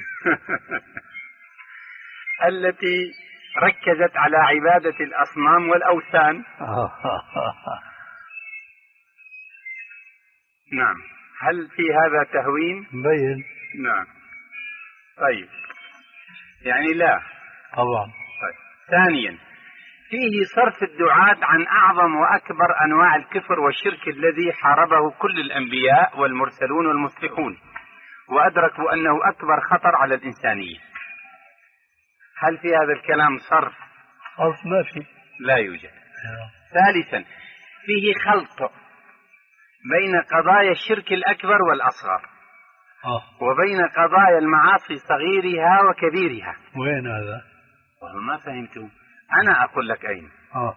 التي ركزت على عبادة الأصنام والأوثان. نعم. هل في هذا تهوين؟
مبين.
نعم. طيب يعني لا.
طبعا.
طيب. ثانيا فيه صرف الدعاة عن أعظم وأكبر أنواع الكفر والشرك الذي حاربه كل الأنبياء والمرسلون والمصلحون وأدركوا أنه أكبر خطر على الإنسانية. هل في هذا الكلام صرف؟
صرف ما في.
لا يوجد. ثالثا فيه خلط بين قضايا الشرك الأكبر والأصغر
آه.
وبين قضايا المعاصي صغيرها وكبيرها.
وين هذا؟
والله ما فهمتوا. أنا أقول لك أين.
آه.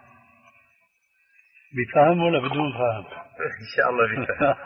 بفهم ولا بدون فهم؟
إن شاء الله بفهم.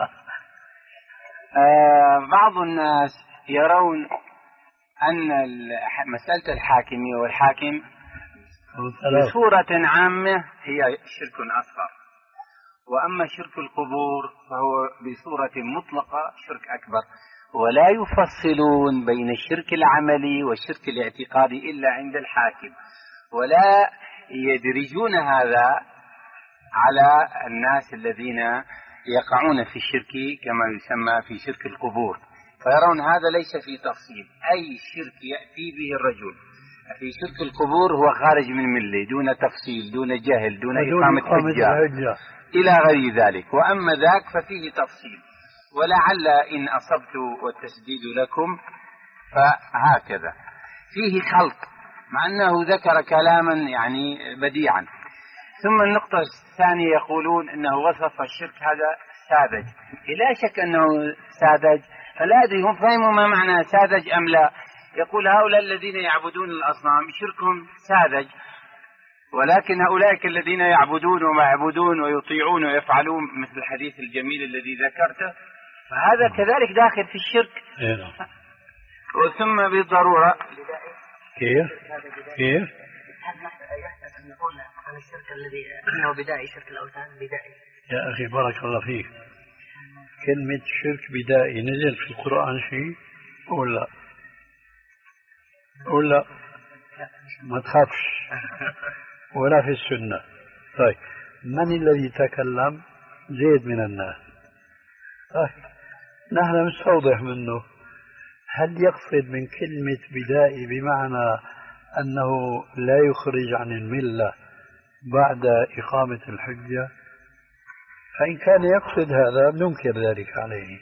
آه بعض الناس يرون أن مسألة الحاكمية والحاكم بصورة عامة هي شرك أصغر، وأما شرك القبور فهو بصورة مطلقة شرك أكبر، ولا يفصلون بين الشرك العملي والشرك الاعتقادي إلا عند الحاكم، ولا يدرجون هذا على الناس الذين يقعون في الشرك كما يسمى في شرك القبور، فيرون هذا ليس في تفصيل. أي شرك يأتي به الرجل في شرك القبور هو خارج من ملة دون تفصيل دون جهل دون إقامة حجة إلى غير ذلك، وأما ذاك ففيه تفصيل. ولعل إن أصبت والتسديد لكم فهكذا فيه خلط، مع أنه ذكر كلاما يعني بديعا. ثم النقطة الثانية يقولون أنه وصف الشرك هذا ساذج. لا شك أنه ساذج، فلا أدري هم فهموا ما معنى ساذج أم لا. يقول هؤلاء الذين يعبدون الأصنام شركهم ساذج، ولكن هؤلاء الذين يعبدون وما يعبدون ويطيعون ويفعلون مثل الحديث الجميل الذي ذكرته فهذا كذلك داخل في الشرك. وثم بالضرورة
كيف كيف
هل يحتاج أن نقول عن الشرك الذي أنه بدائي شرك الأوثان بدائي؟
يا أخي بارك الله فيك، كلمة شرك بدائي نزل في القرآن شيء ولا ولا ما تخافش ولا في السنة. طيب من الذي تكلم؟ زيد من الناس. طيب نحن نستوضح منه، هل يقصد من كلمة بدائي بمعنى أنه لا يخرج عن الملة بعد إقامة الحجة؟ فإن كان يقصد هذا ننكر ذلك عليه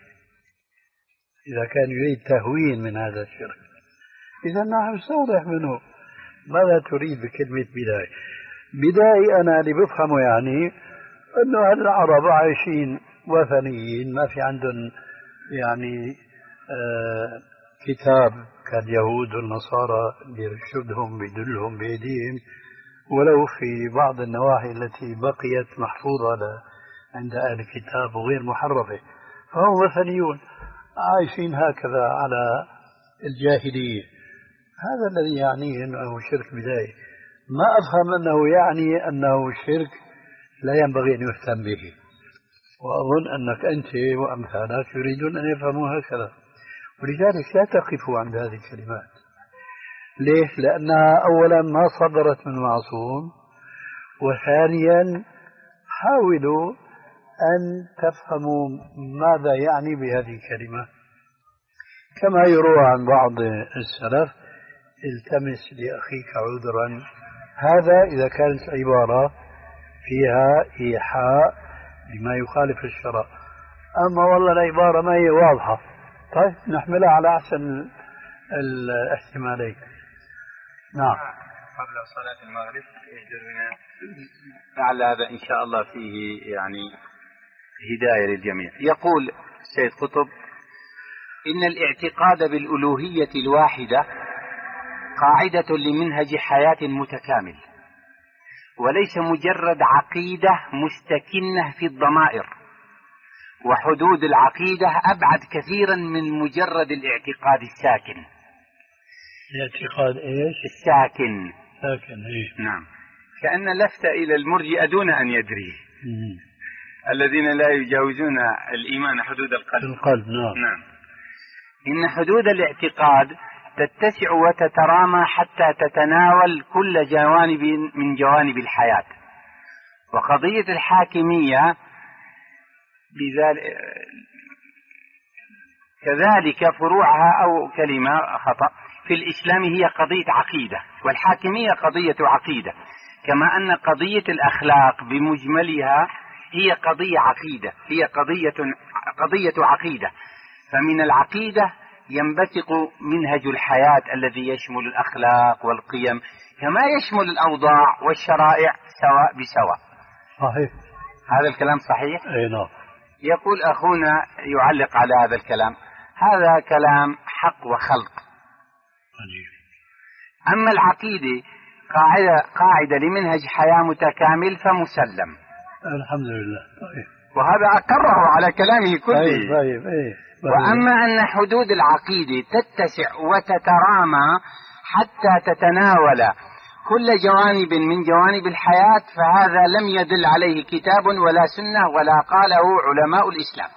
إذا كان يريد تهوين من هذا الشرك. إذا نحن نستوضح منه ماذا تريد بكلمة بدائي. بدائي أنا اللي بفهمه يعني أنه العرب عايشين وثنيين، ما في عندهم يعني آه كتاب كاليهود والنصارى يرشدهم بيدلهم بأيديهم، ولو في بعض النواحي التي بقيت محفوظة عند أهل الكتاب وغير محرفة، فهم وثنيون عايشين هكذا على الجاهلية. هذا الذي يعنيه أنه شرك بدائي. ما أفهم أنه يعني أنه شرك لا ينبغي أن يهتم به، وأظن أنك أنت وأمثالك يريدون أن يفهموا هكذا، ولذلك لا تقفوا عند هذه الكلمات. ليش؟ لأنها أولا ما صدرت من معصوم، وثانيا حاولوا أن تفهموا ماذا يعني بهذه الكلمة. كما يروى عن بعض السلف التمس لأخيك عذرا، هذا إذا كانت عبارة فيها إيحاء لما يخالف الشرع. أما والله العبارة ما هي واضحة، طيب نحملها على أحسن الاحتمالين. نعم.
قبل صلاة المغرب يجدرنا لعل هذا إن شاء الله فيه يعني هداية للجميع. يقول السيد قطب إن الاعتقاد بالألوهية الواحدة قاعدة لمنهج حياة متكامل، وليس مجرد عقيدة مستكنة في الضمائر. وحدود العقيدة أبعد كثيرا من مجرد الاعتقاد الساكن.
الاعتقاد إيش؟
الساكن.
ساكن إيه؟
نعم. كأن لفت إلى المرجئة دون أن يدري. الذين لا يجاوزون الإيمان حدود القلب.
القلب نعم.
نعم. إن حدود الاعتقاد تتسع وتترامى حتى تتناول كل جوانب من جوانب الحياة. وقضية الحاكمية بذلك كذلك فروعها أو كلمة خطأ في الإسلام هي قضية عقيدة، والحاكمية قضية عقيدة، كما أن قضية الأخلاق بمجملها هي قضية عقيدة، هي قضية قضية عقيدة. فمن العقيدة ينبثق منهج الحياة الذي يشمل الأخلاق والقيم، كما يشمل الأوضاع والشرائع سواء بسواء.
صحيح.
هذا الكلام صحيح؟
أي نعم.
يقول أخونا يعلق على هذا الكلام: هذا كلام حق وخلق. أما العقيدة قاعدة, قاعدة لمنهج حياة متكامل فمسلم.
الحمد لله. طيب.
وهذا أقره على كلامه كله.
طيب طيب إيه.
وأما أن حدود العقيدة تتسع وتترامى حتى تتناول كل جوانب من جوانب الحياة، فهذا لم يدل عليه كتاب ولا سنة ولا قاله علماء الإسلام.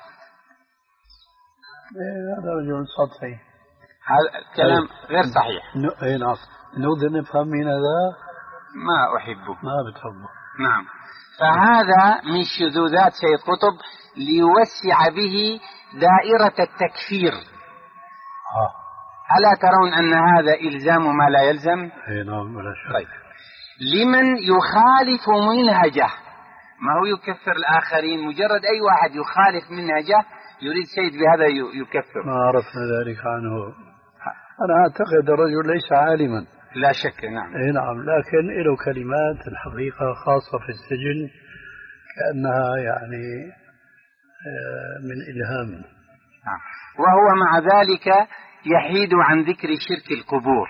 هذا رجل سطحي.
هذا الكلام غير صحيح.
اي نعم. نقدر نفهم من هذا؟
ما أحبه.
ما بتحبه.
نعم. فهذا من شذوذات سيد قطب ليوسع به دائرة التكفير.
آه.
ألا ترون أن هذا إلزام ما لا يلزم؟
اي نعم ولا شك.
طيب. لمن يخالف منهجه، ما هو يكفر الآخرين، مجرد أي واحد يخالف منهجه يريد سيد بهذا يكفر.
ما عرفنا ذلك عنه. أنا أعتقد الرجل ليس عالما.
لا شك. نعم.
اي نعم، لكن له كلمات الحقيقة خاصة في السجن كأنها يعني من إلهام.
نعم. وهو مع ذلك يحيد عن ذكر شرك القبور.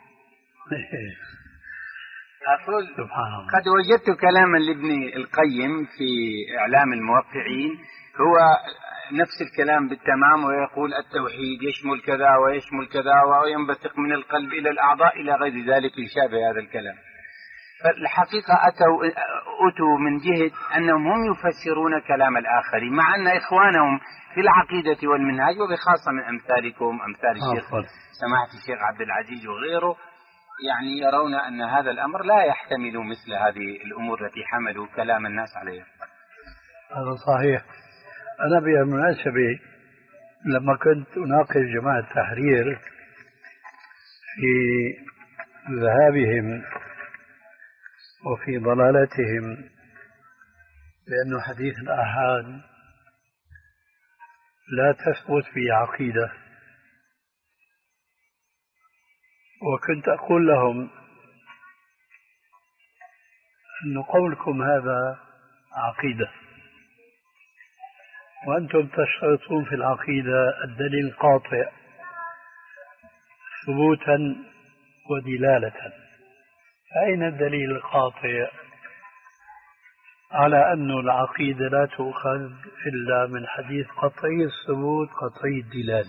أقول
سبحان الله.
قد وجدت كلاما لابن القيم في إعلام الموقعين هو نفس الكلام بالتمام، ويقول التوحيد يشمل كذا ويشمل كذا وينبثق من القلب إلى الأعضاء إلى غير ذلك يشابه هذا الكلام. فالحقيقة أتوا أتوا من جهة أنهم هم يفسرون كلام الآخرين، مع أن إخوانهم في العقيدة والمنهاج وبخاصة من أمثالكم أمثال الشيخ سماحة الشيخ عبد العزيز وغيره يعني يرون أن هذا الأمر لا يحتمل مثل هذه الأمور التي حملوا كلام الناس عليها.
هذا صحيح. أنا بالمناسبة لما كنت أناقش جماعة التحرير في ذهابهم وفي ضلالتهم بأن حديث الآحاد لا تثبت في عقيدة، وكنت أقول لهم أن قولكم هذا عقيدة، وأنتم تشترطون في العقيدة الدليل القاطع ثبوتا ودلالة، فأين الدليل القاطع على أن العقيدة لا تؤخذ إلا من حديث قطعي الثبوت قطعي الدلالة؟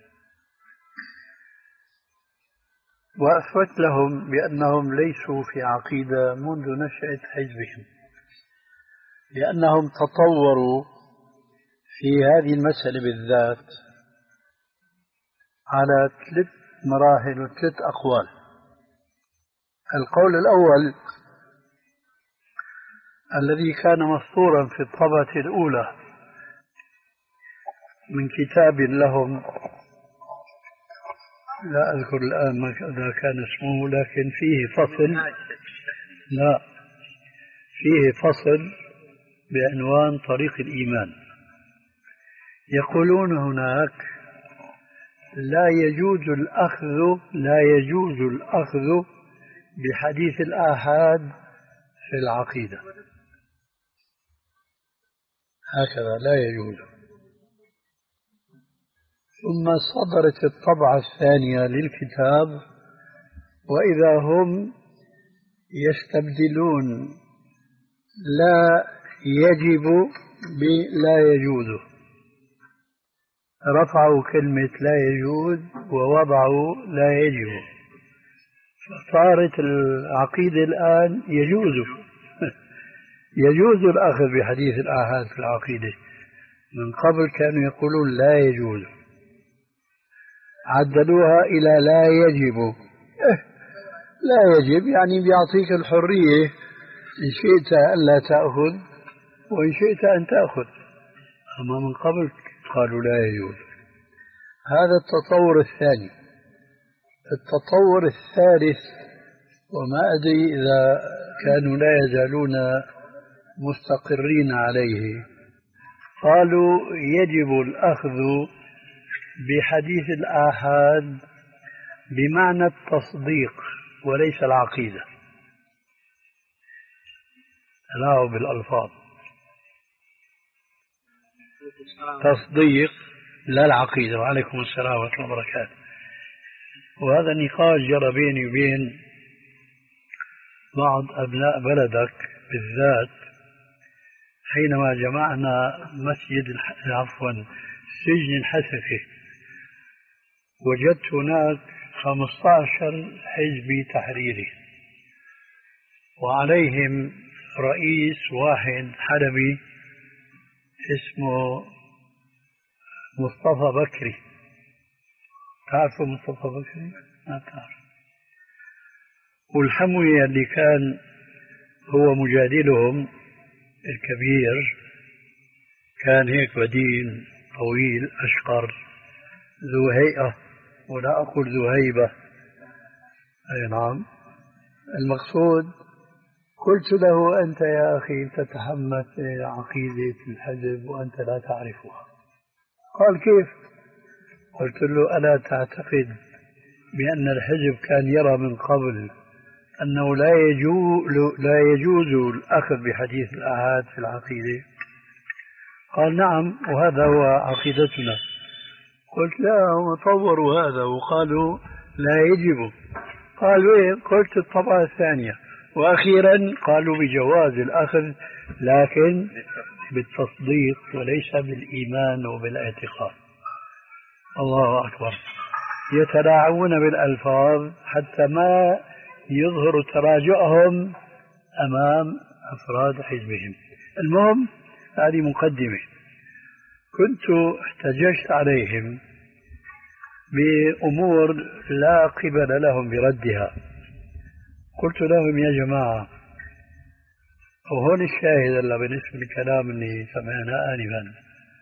وأثبت لهم بأنهم ليسوا في عقيدة منذ نشأة حزبهم، لأنهم تطوروا في هذه المسألة بالذات على ثلاث مراحل وثلاث أقوال. القول الأول الذي كان مسطورا في الطبعة الأولى من كتاب لهم لا أذكر الآن ماذا كان اسمه، لكن فيه فصل لا فيه فصل بعنوان طريق الإيمان. يقولون هناك لا يجوز الأخذ لا يجوز الأخذ بحديث الآحاد في العقيدة، هكذا لا يجوز. ثم صدرت الطبعة الثانية للكتاب، وإذا هم يستبدلون لا يجب بلا يجوز، رفعوا كلمة لا يجوز ووضعوا لا يجب، صارت العقيدة الآن يجوز يجوز الأخذ بحديث الآحاد في العقيدة. من قبل كانوا يقولون لا يجوز، عدلوها إلى لا يجب. لا يجب يعني بيعطيك الحرية، إن شئت ألا تأخذ وإن شئت أن تأخذ، أما من قبل قالوا لا يجوز. هذا التطور الثاني. التطور الثالث، وما أدري إذا كانوا لا يزالون مستقرين عليه، قالوا يجب الأخذ بحديث الآحاد بمعنى التصديق وليس العقيدة. تلاعب بالألفاظ، تصديق لا العقيدة. وعليكم السلام ورحمة الله وبركاته. وهذا نقاش جرى بيني وبين بعض أبناء بلدك بالذات حينما جمعنا مسجد عفوا سجن الحسفة. وجدت هناك خمسة عشر حزبي تحريري، وعليهم رئيس واحد حلبي اسمه مصطفى بكري. تعرفوا مصطفى بكري؟ ما تعرف. والحموية اللي كان هو مجادلهم الكبير كان هيك بدين طويل أشقر ذو هيئة، ولا أقول ذو هيبة. أي نعم. المقصود قلت له أنت يا أخي تتحمس عقيدة الحزب وأنت لا تعرفها. قال كيف؟ قلت له ألا تعتقد بأن الحزب كان يرى من قبل أنه لا يجوز, لا يجوز الأخذ بحديث الآحاد في العقيدة؟ قال نعم وهذا هو عقيدتنا. قلت لا، هم طوروا هذا وقالوا لا يجب. قالوا إيه؟ قلت الطبعة الثانية. وأخيرا قالوا بجواز الأخذ لكن بالتصديق وليس بالإيمان وبالاعتقاد. الله أكبر. يتلاعبون بالألفاظ حتى ما يظهر تراجعهم أمام أفراد حزبهم. المهم هذه مقدمة. كنت احتججت عليهم بأمور لا قبل لهم بردها. قلت لهم يا جماعة، وهون الشاهد اللي بالنسبة للكلام اللي سمعناه آنفا،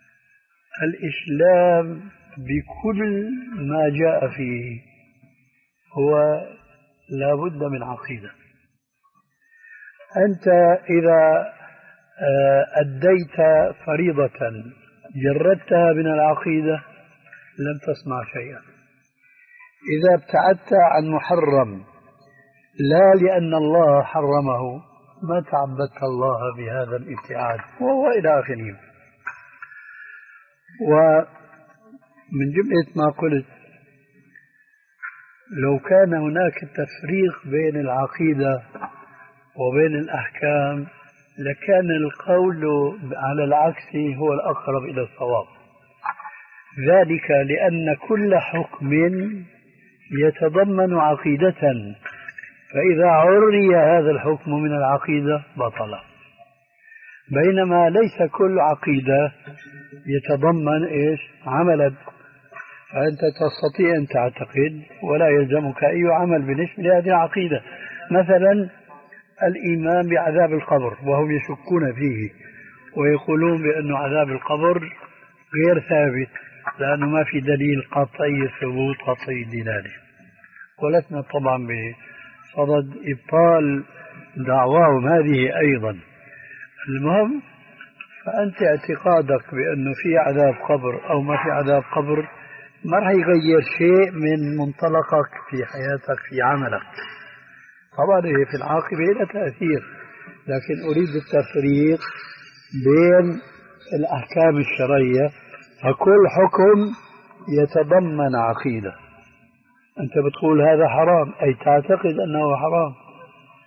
الإسلام بكل ما جاء فيه هو لا بد من عقيدة. أنت إذا أديت فريضة جردتها من العقيدة لم تصنع شيئا. إذا ابتعدت عن محرم لا لأن الله حرمه ما تعبدت الله بهذا الابتعاد، وهو إلى آخره. ومن جملة ما قلت، لو كان هناك تفريق بين العقيدة وبين الأحكام لكان القول على العكس هو الأقرب إلى الصواب. ذلك لأن كل حكم يتضمن عقيدة، فإذا عري هذا الحكم من العقيدة بطل. بينما ليس كل عقيدة يتضمن إيش؟ عملا. فأنت تستطيع أن تعتقد ولا يلزمك أي عمل بالنسبة لهذه العقيدة. مثلا الإيمان بعذاب القبر، وهم يشكون فيه ويقولون بأن عذاب القبر غير ثابت لأنه ما في دليل قطعي ثبوت قطعي دلالة. ولسنا طبعا بصدد إبطال دعواهم هذه أيضا. المهم، فأنت اعتقادك بأنه في عذاب قبر أو ما في عذاب قبر ما راح يغير شيء من منطلقك في حياتك في عملك. طبعا في العاقبة لا تأثير، لكن أريد التفريق بين الأحكام الشرعية. فكل حكم يتضمن عقيدة. أنت بتقول هذا حرام، أي تعتقد أنه حرام.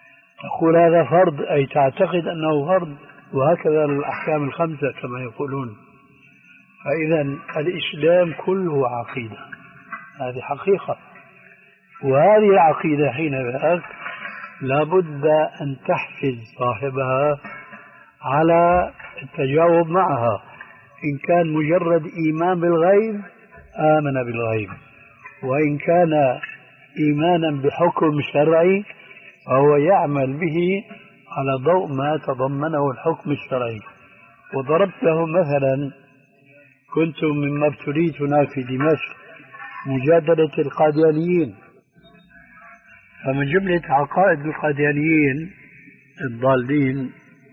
تقول هذا فرض، أي تعتقد أنه فرض، وهكذا الأحكام الخمسة كما يقولون. فإذا الإسلام كله عقيدة، هذه حقيقة، وهذه العقيدة حين ذاك لابد أن تحفز صاحبها على التجاوب معها. إن كان مجرد إيمان بالغيب آمن بالغيب، وإن كان إيمانا بحكم شرعي فهو يعمل به على ضوء ما تضمنه الحكم الشرعي. وضربت له مثلا، كنت مما ابتليت هناك في دمشق مجادلة القاديانيين، فمن جملة عقائد القاديانيين الضالين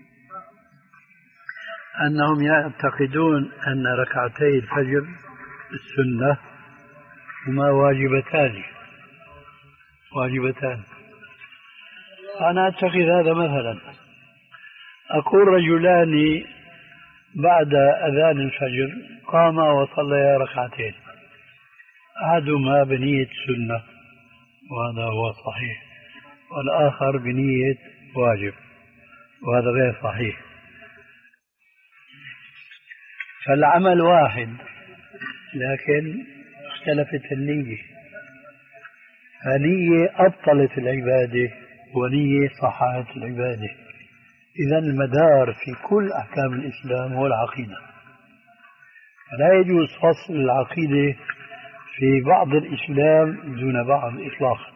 أنهم يعتقدون أن ركعتي الفجر السنة هما واجبتان واجبتان أنا أعتقد هذا مثلا. أقول رجلان بعد أذان الفجر قاما وصليا ركعتين، أحدهما بنية سنة وهذا هو صحيح، والآخر بنية واجب وهذا غير صحيح. فالعمل واحد لكن اختلفت النية، فنية أبطلت العبادة ونية صححت العبادة. إذا المدار في كل أحكام الإسلام هو العقيدة، فلا يجوز فصل العقيدة في بعض الإسلام دون بعض إطلاقا،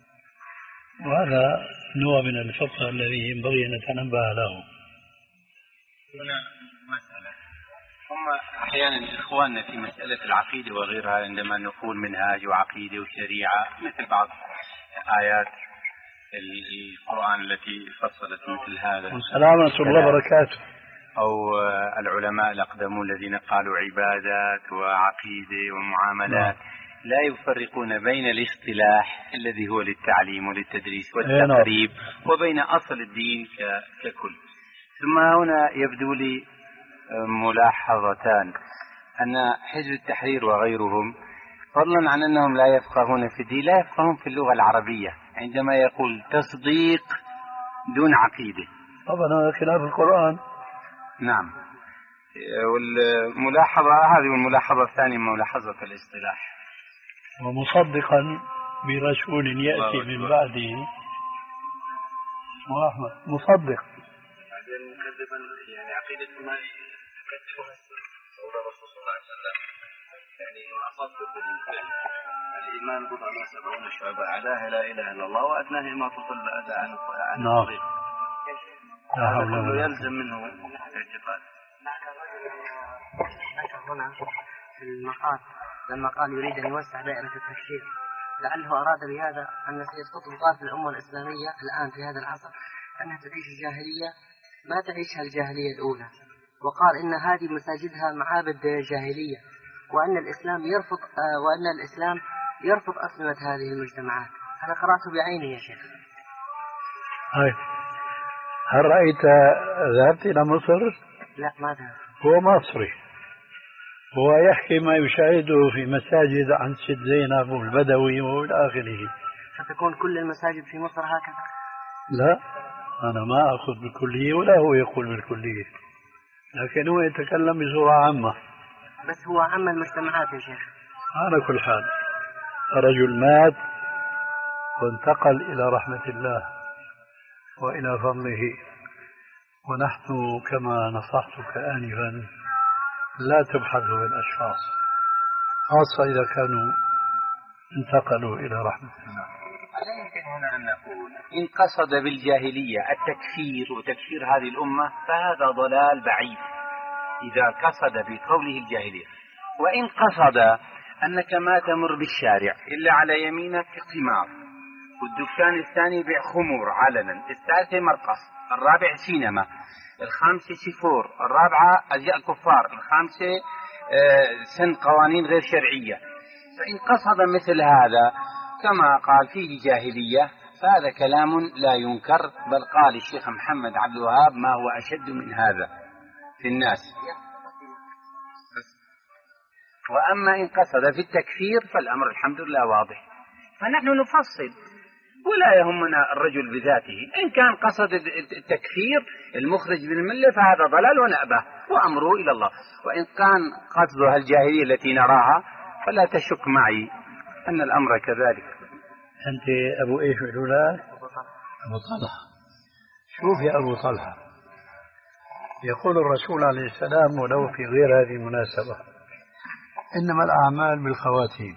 وهذا نوع من الفقه الذي ينبغي أن نتنبه له.
هنا مسألة، هم أحيانا إخواننا في مسألة العقيدة وغيرها عندما نقول منهاج وعقيدة وشريعة مثل بعض آيات القرآن التي فصلت مثل هذا،
سلامة الله وبركاته،
أو العلماء الأقدمون الذين قالوا عبادات وعقيدة ومعاملات، لا يفرقون بين الاصطلاح الذي هو للتعليم وللتدريس والتقريب وبين أصل الدين ككل. ثم هنا يبدو لي ملاحظتان، أن حزب التحرير وغيرهم فضلا عن أنهم لا يفقهون في الدين لا يفقهون في اللغة العربية عندما يقول تصديق دون عقيدة.
طبعا هذا خلاف القرآن.
نعم. والملاحظة هذه، والملاحظة الثانية ملاحظة الاصطلاح،
ومصدقا برسول يأتي من بعده وأحمد مصدق.
بعدين مكذبا يعني عقيدة ما يكذبها قول الرسول صلى الله عليه وسلم، يعني أصدق بالفعل الإيمان بضع وسبعون شعبة، أعلاها لا إله إلا الله وأدناها ما تطل الأذى عن الطريق. هذا كله يلزم منه الاعتقاد.
ذكر هنا في المقال لما قال يريد أن يوسع دائرة التفسير، لعله أراد بهذا أن سيد قطب قال في الأمة الإسلامية الآن في هذا العصر أنها تعيش الجاهلية ما تعيشها الجاهلية الأولى، وقال إن هذه مساجدها معابد جاهلية، وأن الإسلام يرفض آه وأن الإسلام يرفض أسلمة هذه المجتمعات. أنا قرأته بعيني يا شيخ.
هاي. هل رأيت ذهبت إلى مصر؟
لا ما ذهب.
هو مصري، هو يحكي ما يشاهده في مساجد عن سيد زينب والبدوي والى آخره.
ستكون كل المساجد في مصر هكذا؟
لا، أنا ما أخذ بالكلية ولا هو يقول بالكلية، لكن هو يتكلم بصورة عامة.
بس هو عم المجتمعات يا شيخ.
على كل حال رجل مات وانتقل إلى رحمة الله وإلى فضله، ونحن كما نصحتك آنفا لا تبحثوا بالأشخاص، خاصة إذا كانوا انتقلوا إلى رحمة الله.
لا يمكن هنا أن نقول إن قصد بالجاهلية التكفير وتكفير هذه الأمة فهذا ضلال بعيد إذا قصد بقوله الجاهلية، وإن قصد أنك ما تمر بالشارع إلا على يمينك قمار، والدكان الثاني بيع خمور علنا، الثالثة مرقص، الرابع سينما، الخامسة سفور، الرابعة أزياء كفار، الخامسة سن قوانين غير شرعية، فإن قصد مثل هذا كما قال فيه جاهلية فهذا كلام لا ينكر، بل قال الشيخ محمد عبد الوهاب ما هو أشد من هذا في الناس. وأما إن قصد في التكفير فالأمر الحمد لله واضح، فنحن نفصل ولا يهمنا الرجل بذاته. إن كان قصد التكفير المخرج بالملة فهذا ضلال ونأبه وأمره إلى الله، وإن كان قصدها الجاهلية التي نراها فلا تشك معي أن الأمر كذلك.
أنت أبو إيش الأولاد؟ أبو طلحة. شوف يا أبو طلحة، يقول الرسول عليه السلام ولو في غير هذه المناسبة إنما الأعمال بالخواتيم.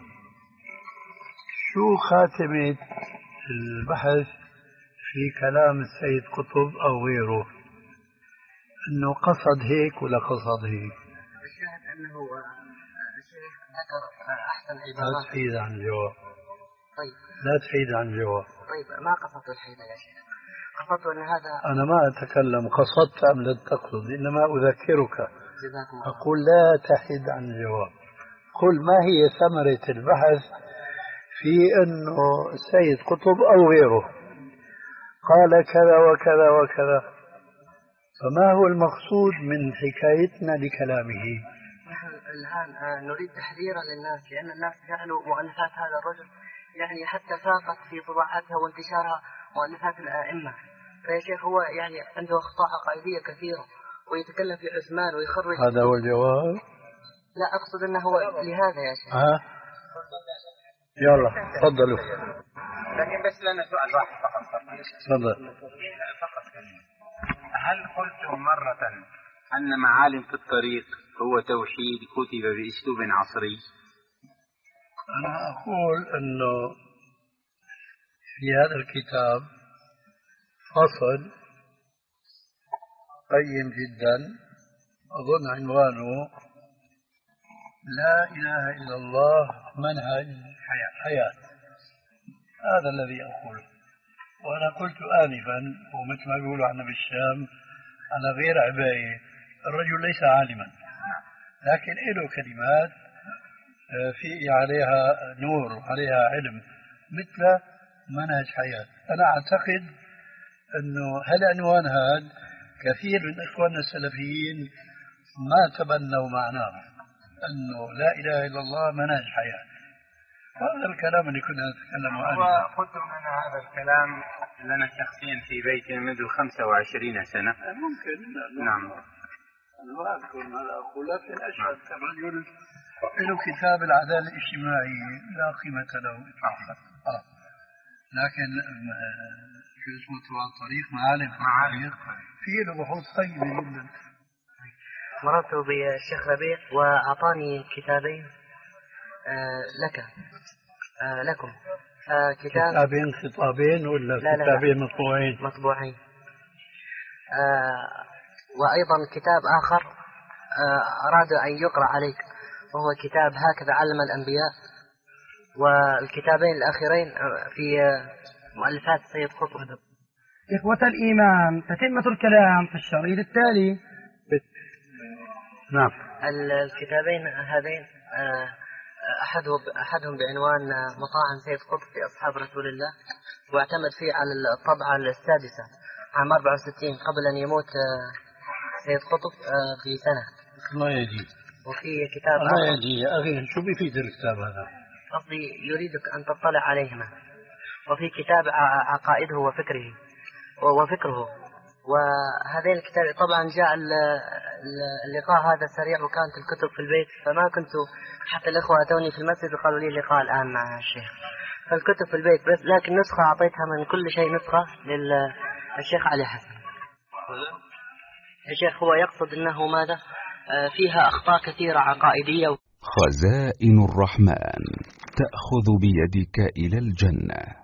شو خاتمة البحث في كلام السيد قطب أو غيره؟ أنه قصد هيك ولا قصد هيك؟
الشاهد أنه الشيخ ذكر أحسن عبارات.
لا تحيد عن الجواب.
طيب.
لا تحيد عن الجواب.
طيب ما قصدت الحيد يا شيخ، قصدت أن هذا.
أنا ما أتكلم قصدت أم لم تقصد، إنما أذكرك أقول لا تحيد عن الجواب. قل ما هي ثمرة البحث في أنه السيد قطب أو غيره قال كذا وكذا وكذا، فما هو المقصود من حكايتنا لكلامه؟
نحن الآن نريد تحذيرا للناس، لأن الناس جعلوا مؤلفات هذا الرجل يعني حتى ساقط في طباعتها وانتشارها مؤلفات الأئمة. فيا شيخ هو يعني عنده أخطاء عقائدية كثيرة ويتكلم في عثمان ويخرج.
هذا هو الجواب؟
لا أقصد أنه هو لهذا يا شيخ.
ها؟ يلا تفضلوا.
لكن بس لنا سؤال واحد فقط.
تفضل.
هل قلتم مرة أن معالم في الطريق هو توحيد كتب بأسلوب عصري؟
أنا أقول أنه في هذا الكتاب فصل قيم جدا أظن عنوانه لا إله إلا الله منهج حياة. هذا الذي أقوله. وأنا قلت آنفا ومثل ما يقولوا عنا بالشام على غير عباية، الرجل ليس عالما لكن له كلمات في عليها نور وعليها علم مثل منهج حياة. أنا أعتقد أنه هالعنوان هذا كثير من إخواننا السلفيين ما تبنوا معناه أنه لا إله إلا الله منهج حياة. هذا الكلام اللي كنا نتكلم عنه.
وقلت لنا هذا الكلام لنا شخصيا في بيتنا منذ خمسة وعشرين سنة.
ممكن.
نعم.
أنا ما أذكر ماذا أقول، لكن أشهد كرجل له كتاب العدالة الاجتماعية لا قيمة له إطلاقا. آه. لكن شو اسمه طبعا طريق معالم معالم فيه له بحوث طيبة جدا.
مررت بالشيخ ربيع وأعطاني كتابين آه لك آه لكم آه كتاب
كتابين خطابين ولا
لا
كتابين
لا
مطبوعين؟
مطبوعين. آه وأيضا كتاب آخر آه أراد أن يقرأ عليك وهو كتاب هكذا علم الأنبياء. والكتابين الأخيرين في مؤلفات سيد قطب.
إخوة الإيمان، تتمة الكلام في الشريط التالي.
نعم.
الكتابين هذين أحدهم أحدهم بعنوان مطاعم سيد قطب في أصحاب رسول الله، واعتمد فيه على الطبعة السادسة عام أربعة وستين قبل أن يموت سيد قطب بسنة.
الله يهديه.
وفي كتاب
الله يهديه يا أخي، شو بيفيد الكتاب هذا؟
قصدي يريدك أن تطلع عليهما. وفي كتاب عقائده وفكره وفكره وهذين الكتاب. طبعا جاء اللقاء هذا سريع وكانت الكتب في البيت، فما كنت حتى الإخوة أتوني في المسجد وقالوا لي لقاء الآن مع الشيخ، فالكتب في البيت بس، لكن نسخة أعطيتها من كل شيء نسخة للشيخ علي حسن. الشيخ هو يقصد أنه ماذا فيها أخطاء كثيرة عقائدية.
خزائن الرحمن تأخذ بيدك إلى الجنة.